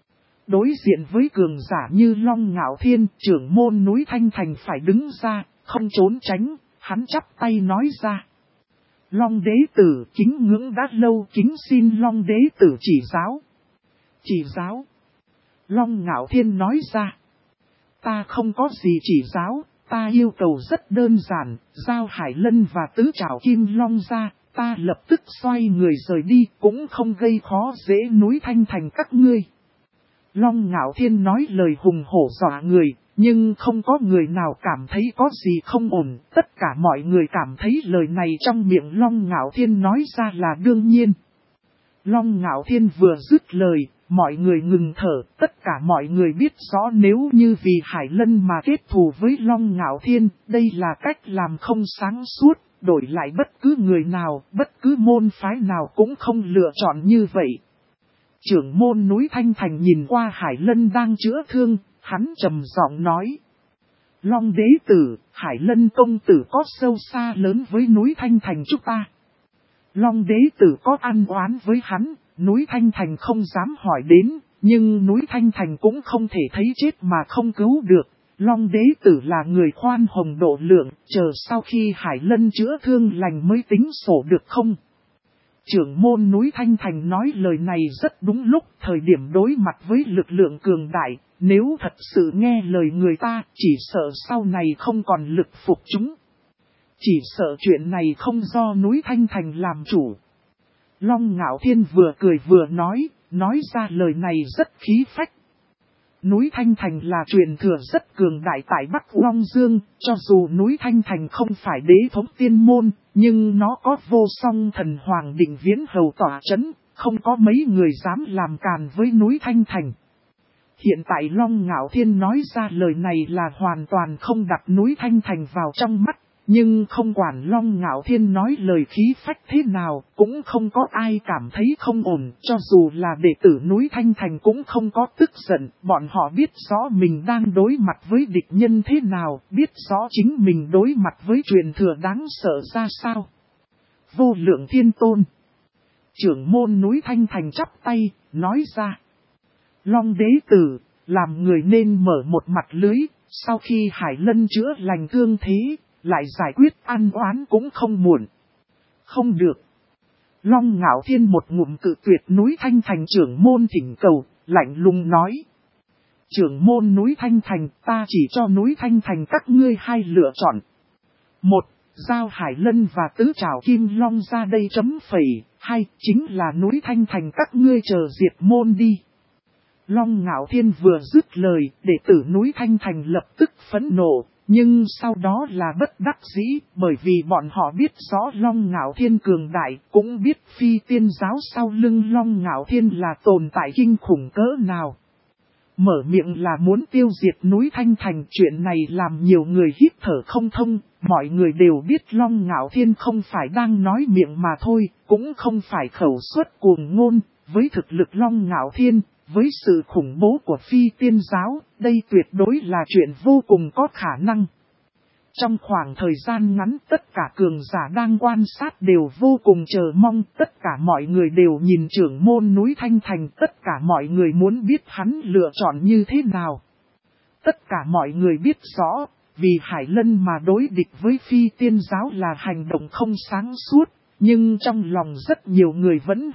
Đối diện với cường giả như Long Ngạo Thiên, trưởng môn núi Thanh Thành phải đứng ra, không trốn tránh, hắn chắp tay nói ra. Long đế tử kính ngưỡng đã lâu, kính xin Long đế tử chỉ giáo. Chỉ giáo. Long Ngạo Thiên nói ra. Ta không có gì chỉ giáo, ta yêu cầu rất đơn giản, giao Hải Lân và tứ trảo kim long ra, ta lập tức xoay người rời đi, cũng không gây khó dễ núi Thanh Thành các ngươi. Long Ngạo Thiên nói lời hùng hổ dọa người, nhưng không có người nào cảm thấy có gì không ổn, tất cả mọi người cảm thấy lời này trong miệng Long Ngạo Thiên nói ra là đương nhiên. Long Ngạo Thiên vừa dứt lời, mọi người ngừng thở, tất cả mọi người biết rõ nếu như vì Hải Lân mà kết thù với Long Ngạo Thiên, đây là cách làm không sáng suốt, đổi lại bất cứ người nào, bất cứ môn phái nào cũng không lựa chọn như vậy. Trưởng môn núi Thanh Thành nhìn qua Hải Lân đang chữa thương, hắn trầm giọng nói. Long đế tử, Hải Lân công tử có sâu xa lớn với núi Thanh Thành chúng ta. Long đế tử có ăn oán với hắn, núi Thanh Thành không dám hỏi đến, nhưng núi Thanh Thành cũng không thể thấy chết mà không cứu được. Long đế tử là người khoan hồng độ lượng, chờ sau khi Hải Lân chữa thương lành mới tính sổ được không? Trưởng môn núi Thanh Thành nói lời này rất đúng lúc, thời điểm đối mặt với lực lượng cường đại, nếu thật sự nghe lời người ta, chỉ sợ sau này không còn lực phục chúng. Chỉ sợ chuyện này không do núi Thanh Thành làm chủ. Long Ngạo Thiên vừa cười vừa nói ra lời này rất khí phách. núi Thanh Thành là truyền thừa rất cường đại tại Bắc Long Dương, cho dù núi Thanh Thành không phải đế thống tiên môn, nhưng nó có vô song thần hoàng định viễn hầu tỏa chấn, không có mấy người dám làm càn với núi Thanh Thành. Hiện tại Long Ngạo Thiên nói ra lời này là hoàn toàn không đặt núi Thanh Thành vào trong mắt, nhưng không quản Long Ngạo Thiên nói lời khí phách thế nào, cũng không có ai cảm thấy không ổn, cho dù là đệ tử núi Thanh Thành cũng không có tức giận, bọn họ biết rõ mình đang đối mặt với địch nhân thế nào, biết rõ chính mình đối mặt với truyền thừa đáng sợ ra sao. Vô Lượng Thiên Tôn, trưởng môn núi Thanh Thành chắp tay, nói ra. Long đế tử, làm người nên mở một mặt lưới, sau khi Hải Lân chữa lành thương thế, lại giải quyết ăn oán cũng không muộn. Không được. Long Ngạo Thiên một ngụm cự tuyệt núi Thanh Thành trưởng môn thỉnh cầu, lạnh lùng nói. Trưởng môn núi Thanh Thành, ta chỉ cho núi Thanh Thành các ngươi hai lựa chọn. Một, giao Hải Lân và tứ trảo Kim Long ra đây chấm phẩy. Hai, chính là núi Thanh Thành các ngươi chờ diệt môn đi. Long Ngạo Thiên vừa dứt lời, đệ tử núi Thanh Thành lập tức phẫn nộ, nhưng sau đó là bất đắc dĩ, bởi vì bọn họ biết rõ Long Ngạo Thiên cường đại, cũng biết phi tiên giáo sau lưng Long Ngạo Thiên là tồn tại kinh khủng cỡ nào. Mở miệng là muốn tiêu diệt núi Thanh Thành, chuyện này làm nhiều người hít thở không thông, mọi người đều biết Long Ngạo Thiên không phải đang nói miệng mà thôi, cũng không phải khẩu suất cuồng ngôn, với thực lực Long Ngạo Thiên. Với sự khủng bố của phi tiên giáo, đây tuyệt đối là chuyện vô cùng có khả năng. Trong khoảng thời gian ngắn tất cả cường giả đang quan sát đều vô cùng chờ mong, tất cả mọi người đều nhìn trưởng môn núi Thanh Thành, tất cả mọi người muốn biết hắn lựa chọn như thế nào. Tất cả mọi người biết rõ, vì Hải Lân mà đối địch với phi tiên giáo là hành động không sáng suốt, nhưng trong lòng rất nhiều người vẫn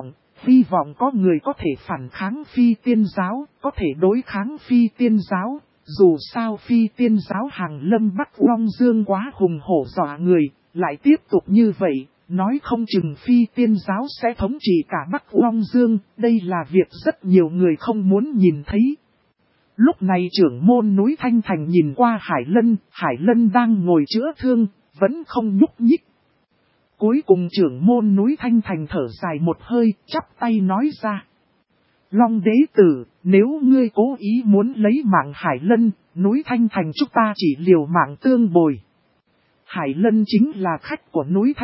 hy vọng có người có thể phản kháng phi tiên giáo, có thể đối kháng phi tiên giáo. Dù sao phi tiên giáo hàng lâm Bắc Long Dương quá hùng hổ dọa người, lại tiếp tục như vậy, nói không chừng phi tiên giáo sẽ thống trị cả Bắc Long Dương, đây là việc rất nhiều người không muốn nhìn thấy. Lúc này trưởng môn núi Thanh Thành nhìn qua Hải Lân đang ngồi chữa thương, vẫn không nhúc nhích. Cuối cùng trưởng môn núi Thanh Thành thở dài một hơi, chắp tay nói ra. Long đế tử, nếu ngươi cố ý muốn lấy mạng Hải Lân, núi Thanh Thành chúng ta chỉ liều mạng tương bồi. Hải Lân chính là khách của núi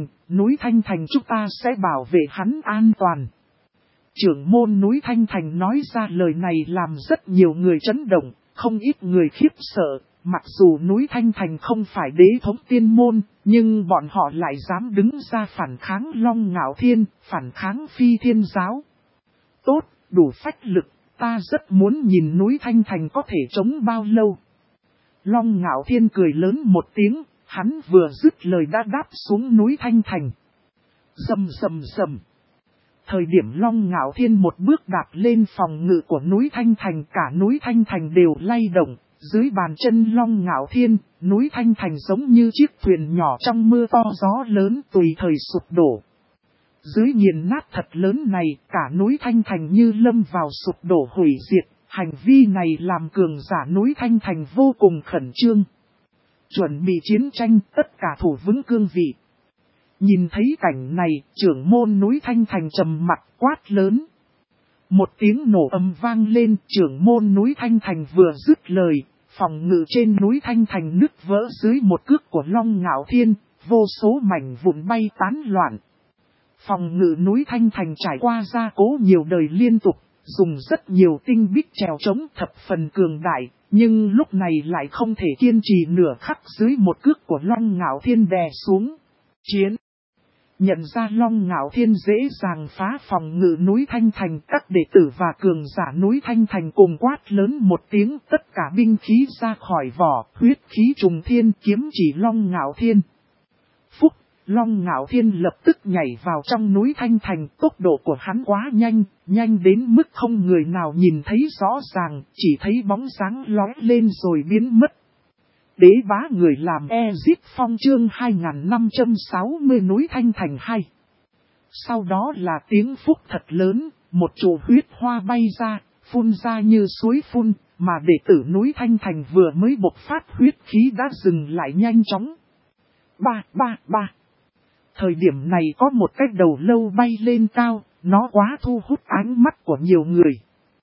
Thanh Thành chúng ta sẽ bảo vệ hắn an toàn. Trưởng môn núi Thanh Thành nói ra lời này làm rất nhiều người chấn động, không ít người khiếp sợ. Mặc dù núi Thanh Thành không phải đế thống tiên môn, nhưng bọn họ lại dám đứng ra phản kháng Long Ngạo Thiên, phản kháng phi thiên giáo. Tốt, đủ phách lực, ta rất muốn nhìn núi Thanh Thành có thể chống bao lâu. Long Ngạo Thiên cười lớn một tiếng, hắn vừa dứt lời đã đáp xuống núi Thanh Thành. Rầm rầm rầm. Thời điểm Long Ngạo Thiên một bước đạp lên phòng ngự của núi Thanh Thành, cả núi Thanh Thành đều lay động. Dưới bàn chân Long Ngạo Thiên, núi Thanh Thành giống như chiếc thuyền nhỏ trong mưa to gió lớn tùy thời sụp đổ. Dưới nghiền nát thật lớn này, cả núi Thanh Thành như lâm vào sụp đổ hủy diệt, hành vi này làm cường giả núi Thanh Thành vô cùng khẩn trương. Chuẩn bị chiến tranh, tất cả thủ vững cương vị. Nhìn thấy cảnh này, trưởng môn núi Thanh Thành trầm mặt quát lớn. Một tiếng nổ ầm vang lên, trưởng môn núi Thanh Thành vừa dứt lời, phòng ngự trên núi Thanh Thành nứt vỡ dưới một cước của Long Ngạo Thiên, vô số mảnh vụn bay tán loạn. Phòng ngự núi Thanh Thành trải qua gia cố nhiều đời liên tục, dùng rất nhiều tinh bích trèo chống thập phần cường đại, nhưng lúc này lại không thể kiên trì nửa khắc dưới một cước của Long Ngạo Thiên đè xuống. Chiến! Nhận ra Long Ngạo Thiên dễ dàng phá phòng ngự núi Thanh Thành, các đệ tử và cường giả núi Thanh Thành cùng quát lớn một tiếng, tất cả binh khí ra khỏi vỏ, huyết khí trùng thiên kiếm chỉ Long Ngạo Thiên. Phúc, Long Ngạo Thiên lập tức nhảy vào trong núi Thanh Thành, tốc độ của hắn quá nhanh, nhanh đến mức không người nào nhìn thấy rõ ràng, chỉ thấy bóng dáng lóe lên rồi biến mất. Đế bá người làm Ezit Phong chương 2560 núi Thanh Thành 2. Sau đó là tiếng phúc thật lớn, một trụ huyết hoa bay ra, phun ra như suối phun, mà đệ tử núi Thanh Thành vừa mới bộc phát huyết khí đã dừng lại nhanh chóng. Ba. Thời điểm này có một cái đầu lâu bay lên cao, nó quá thu hút ánh mắt của nhiều người.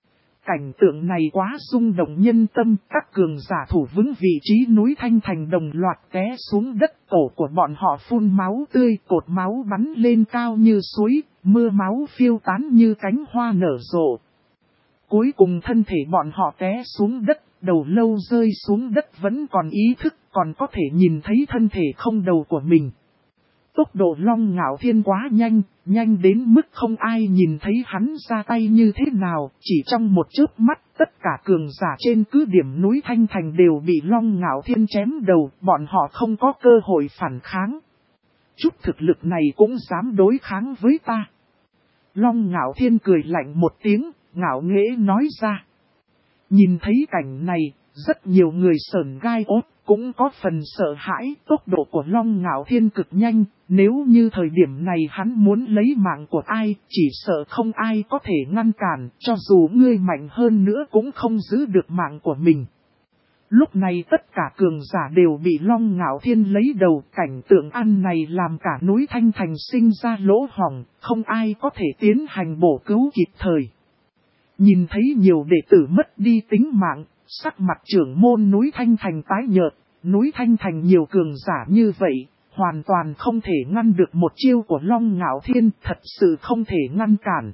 Cảnh tượng này quá rung động nhân tâm, các cường giả thủ vững vị trí núi Thanh Thành đồng loạt té xuống đất, cổ của bọn họ phun máu tươi, cột máu bắn lên cao như suối, mưa máu phiêu tán như cánh hoa nở rộ. Cuối cùng thân thể bọn họ té xuống đất, đầu lâu rơi xuống đất vẫn còn ý thức, còn có thể nhìn thấy thân thể không đầu của mình. Tốc độ Long Ngạo Thiên quá nhanh, nhanh đến mức không ai nhìn thấy hắn ra tay như thế nào, chỉ trong một chớp mắt tất cả cường giả trên cứ điểm núi Thanh Thành đều bị Long Ngạo Thiên chém đầu, bọn họ không có cơ hội phản kháng. Chút thực lực này cũng dám đối kháng với ta. Long Ngạo Thiên cười lạnh một tiếng, ngạo nghễ nói ra. Nhìn thấy cảnh này, rất nhiều người sởn gai ốt, cũng có phần sợ hãi. Tốc độ của Long Ngạo Thiên cực nhanh, nếu như thời điểm này hắn muốn lấy mạng của ai, chỉ sợ không ai có thể ngăn cản, cho dù ngươi mạnh hơn nữa cũng không giữ được mạng của mình. Lúc này tất cả cường giả đều bị Long Ngạo Thiên lấy đầu, cảnh tượng ăn này làm cả núi Thanh Thành sinh ra lỗ hổng, không ai có thể tiến hành bổ cứu kịp thời. Nhìn thấy nhiều đệ tử mất đi tính mạng, sắc mặt trưởng môn núi Thanh Thành tái nhợt, núi Thanh Thành nhiều cường giả như vậy, hoàn toàn không thể ngăn được một chiêu của Long Ngạo Thiên, thật sự không thể ngăn cản.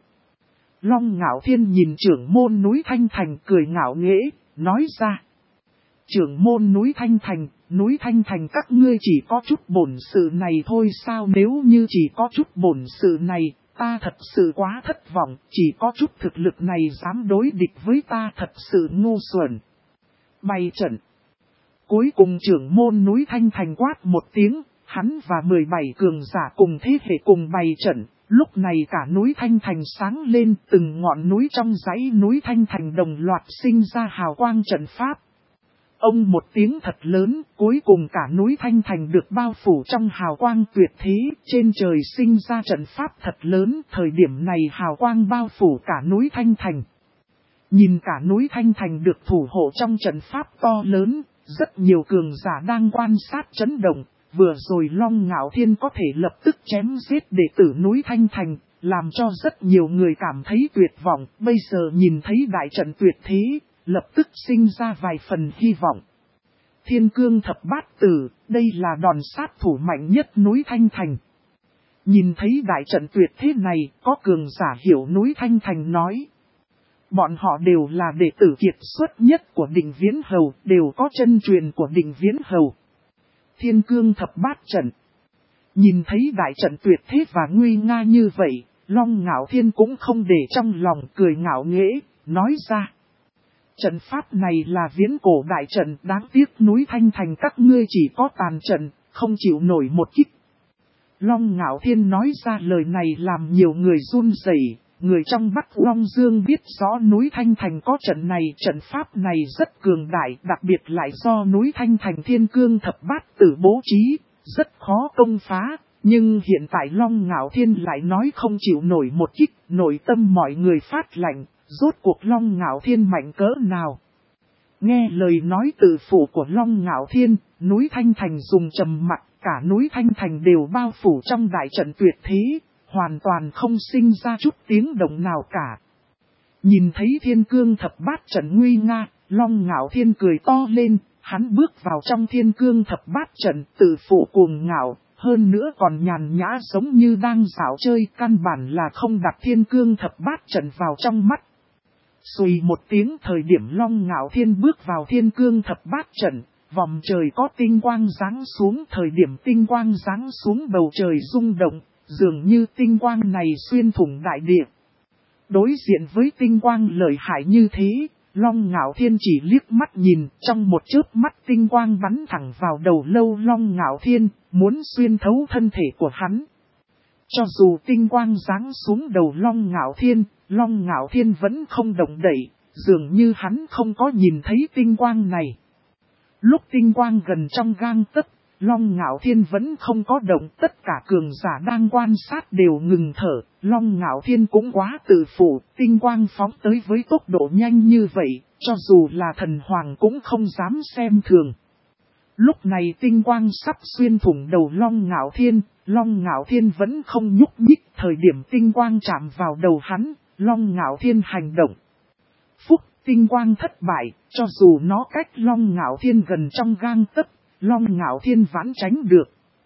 Long Ngạo Thiên nhìn trưởng môn núi Thanh Thành cười ngạo nghễ, nói ra. Trưởng môn núi Thanh Thành các ngươi chỉ có chút bổn sự này thôi sao? Nếu như chỉ có chút bổn sự này, ta thật sự quá thất vọng, chỉ có chút thực lực này dám đối địch với ta thật sự ngu xuẩn. Bày trận. Cuối cùng trưởng môn núi Thanh Thành quát một tiếng, hắn và 17 cường giả cùng thế hệ cùng bày trận. Lúc này cả núi Thanh Thành sáng lên, từng ngọn núi trong dãy núi Thanh Thành đồng loạt sinh ra hào quang trận pháp. Ông một tiếng thật lớn, cuối cùng cả núi Thanh Thành được bao phủ trong hào quang tuyệt thế, trên trời sinh ra trận pháp thật lớn, thời điểm này hào quang bao phủ cả núi Thanh Thành. Nhìn cả núi Thanh Thành được thủ hộ trong trận pháp to lớn, rất nhiều cường giả đang quan sát chấn động, vừa rồi Long Ngạo Thiên có thể lập tức chém giết đệ tử núi Thanh Thành, làm cho rất nhiều người cảm thấy tuyệt vọng, bây giờ nhìn thấy đại trận tuyệt thế, lập tức sinh ra vài phần hy vọng. Thiên Cương Thập Bát Tử, đây là đòn sát thủ mạnh nhất núi Thanh Thành. Nhìn thấy đại trận tuyệt thế này, có cường giả hiểu núi Thanh Thành nói. Bọn họ đều là đệ tử kiệt xuất nhất của Định Viễn Hầu, đều có chân truyền của Định Viễn Hầu. Thiên Cương Thập Bát Trận. Nhìn thấy đại trận tuyệt thế và nguy nga như vậy, Long Ngạo Thiên cũng không để trong lòng, cười ngạo nghễ, nói ra. Trận pháp này là viễn cổ đại trận, đáng tiếc núi Thanh Thành các ngươi chỉ có tàn trận, không chịu nổi một kích. Long Ngạo Thiên nói ra lời này làm nhiều người run rẩy. Người trong Bắc Long Dương biết rõ núi Thanh Thành có trận này, trận pháp này rất cường đại, đặc biệt lại do núi Thanh Thành Thiên Cương Thập Bát Tử bố trí, rất khó công phá. Nhưng hiện tại Long Ngạo Thiên lại nói không chịu nổi một kích, nội tâm mọi người phát lạnh, rốt cuộc Long Ngạo Thiên mạnh cỡ nào. Nghe lời nói tự phụ của Long Ngạo Thiên, núi Thanh Thành dùng trầm mặc, cả núi Thanh Thành đều bao phủ trong đại trận tuyệt thế, hoàn toàn không sinh ra chút tiếng động nào cả. Nhìn thấy Thiên Cương Thập Bát Trận nguy nga, Long Ngạo Thiên cười to lên, hắn bước vào trong Thiên Cương Thập Bát Trận, tự phụ cuồng ngạo, hơn nữa còn nhàn nhã giống như đang dạo chơi, căn bản là không đặt Thiên Cương Thập Bát Trận vào trong mắt. Xùy một tiếng, thời điểm Long Ngạo Thiên bước vào Thiên Cương Thập Bát Trận, vòng trời có tinh quang giáng xuống, thời điểm tinh quang giáng xuống bầu trời rung động, dường như tinh quang này xuyên thủng đại địa. Đối diện với tinh quang lợi hại như thế, Long Ngạo Thiên chỉ liếc mắt nhìn, trong một chớp mắt tinh quang bắn thẳng vào đầu lâu Long Ngạo Thiên, muốn xuyên thấu thân thể của hắn. Cho dù tinh quang giáng xuống đầu Long Ngạo Thiên vẫn không động đậy, dường như hắn không có nhìn thấy tinh quang này. Lúc tinh quang gần trong gang tấc, Long Ngạo Thiên vẫn không có động, tất cả cường giả đang quan sát đều ngừng thở, Long Ngạo Thiên cũng quá tự phụ, tinh quang phóng tới với tốc độ nhanh như vậy, cho dù là thần hoàng cũng không dám xem thường. Lúc này tinh quang sắp xuyên thủng đầu Long Ngạo Thiên vẫn không nhúc nhích, thời điểm tinh quang chạm vào đầu hắn, Long Ngạo Thiên hành động. Phúc, tinh quang thất bại, cho dù nó cách Long Ngạo Thiên gần trong gang tấc, Long Ngạo Thiên vãn tránh được.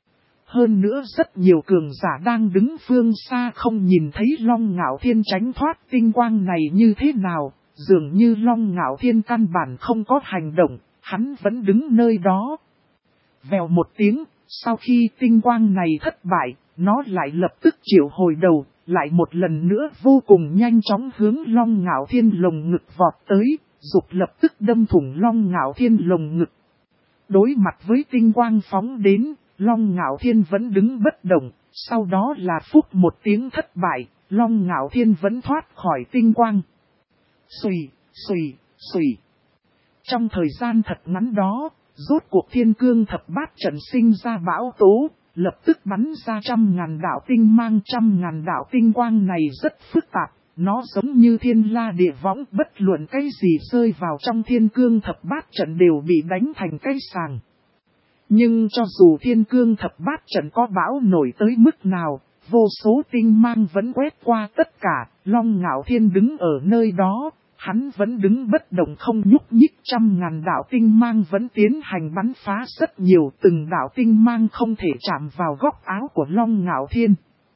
Hơn nữa rất nhiều cường giả đang đứng phương xa không nhìn thấy Long Ngạo Thiên tránh thoát tinh quang này như thế nào, dường như Long Ngạo Thiên căn bản không có hành động, hắn vẫn đứng nơi đó. Vèo một tiếng, sau khi tinh quang này thất bại, nó lại lập tức triệu hồi đầu, lại một lần nữa vô cùng nhanh chóng hướng Long Ngạo Thiên lồng ngực vọt tới, dục lập tức đâm thủng Long Ngạo Thiên lồng ngực. Đối mặt với tinh quang phóng đến, Long Ngạo Thiên vẫn đứng bất động, sau đó là phúc một tiếng thất bại, Long Ngạo Thiên vẫn thoát khỏi tinh quang. Xùy, xùy, xùy. Trong thời gian thật ngắn đó, rốt cuộc Thiên Cương Thập Bát Trận sinh ra bão tố, lập tức bắn ra 100.000 đạo tinh mang. 100.000 đạo tinh quang này rất phức tạp, nó giống như thiên la địa võng, bất luận cái gì rơi vào trong Thiên Cương Thập Bát Trận đều bị đánh thành cái sàng. Nhưng cho dù Thiên Cương Thập Bát Trận có bão nổi tới mức nào, vô số tinh mang vẫn quét qua tất cả, Long Ngạo Thiên đứng ở nơi đó. Hắn vẫn đứng bất động không nhúc nhích, 100.000 đạo tinh mang vẫn tiến hành bắn phá rất nhiều, từng đạo tinh mang không thể chạm vào góc áo của Long Ngạo Thiên.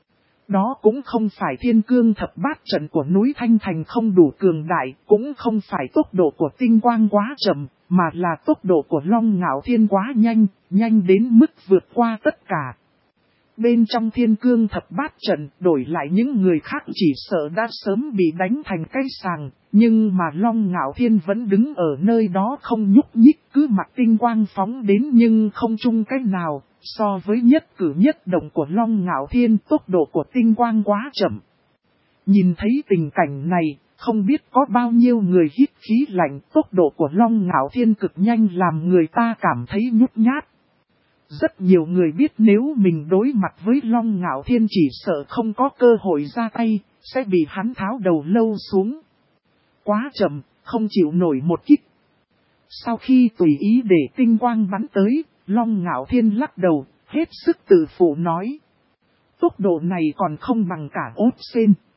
Đó cũng không phải Thiên Cương Thập Bát Trận của núi Thanh Thành không đủ cường đại, cũng không phải tốc độ của tinh quang quá chậm, mà là tốc độ của Long Ngạo Thiên quá nhanh, nhanh đến mức vượt qua tất cả. Bên trong Thiên Cương Thập Bát Trận, đổi lại những người khác chỉ sợ đã sớm bị đánh thành cái sàng, nhưng mà Long Ngạo Thiên vẫn đứng ở nơi đó không nhúc nhích, cứ mặc tinh quang phóng đến nhưng không chung cái nào, so với nhất cử nhất động của Long Ngạo Thiên, tốc độ của tinh quang quá chậm. Nhìn thấy tình cảnh này, không biết có bao nhiêu người hít khí lạnh, tốc độ của Long Ngạo Thiên cực nhanh làm người ta cảm thấy nhút nhát. Rất nhiều người biết nếu mình đối mặt với Long Ngạo Thiên chỉ sợ không có cơ hội ra tay, sẽ bị hắn tháo đầu lâu xuống. Quá chậm, không chịu nổi một kích. Sau khi tùy ý để tinh quang bắn tới, Long Ngạo Thiên lắc đầu, hết sức tự phụ nói. Tốc độ này còn không bằng cả ốt sên.